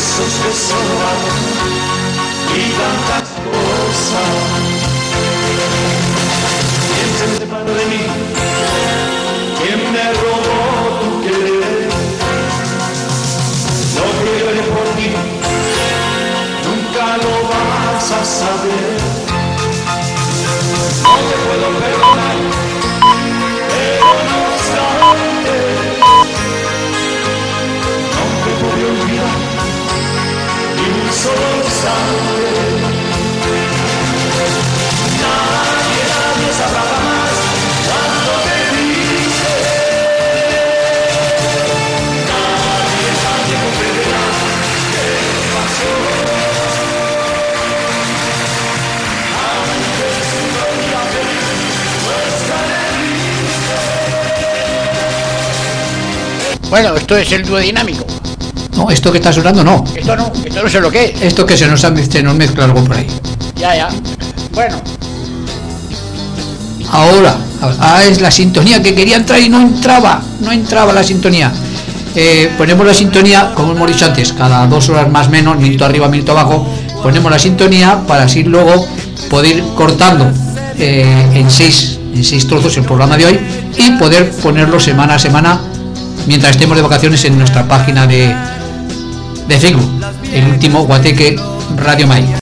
besos que sobraron y tantas cosas. ¿Quién se separó de mí? ¿Quién me robó tu querer? Lo que lloré por ti nunca lo vas a saber. No te puedo perdonar, pero no obstante no te puedo olvidar ni un solo instante. Nadie, nadie sabrá jamás cuánto te quise. Nadie, nadie comprenderá qué pasó. Antes no iba a feliz, nuestra revista. Bueno, esto es el dúo dinámico. No, esto que está sonando no. Esto no, esto no sé lo que es. Esto que se nos, ha, se nos mezcla algo por ahí. Ya, ya. Bueno. Ahora, ah, es la sintonía que quería entrar y no entraba, no entraba la sintonía. Eh, ponemos la sintonía, como hemos dicho antes, cada dos horas más o menos, minuto arriba, minuto abajo, ponemos la sintonía para así luego poder ir cortando eh, en seis en seis trozos el programa de hoy y poder ponerlo semana a semana mientras estemos de vacaciones en nuestra página de, de Facebook, el último Guateque Radio Mai.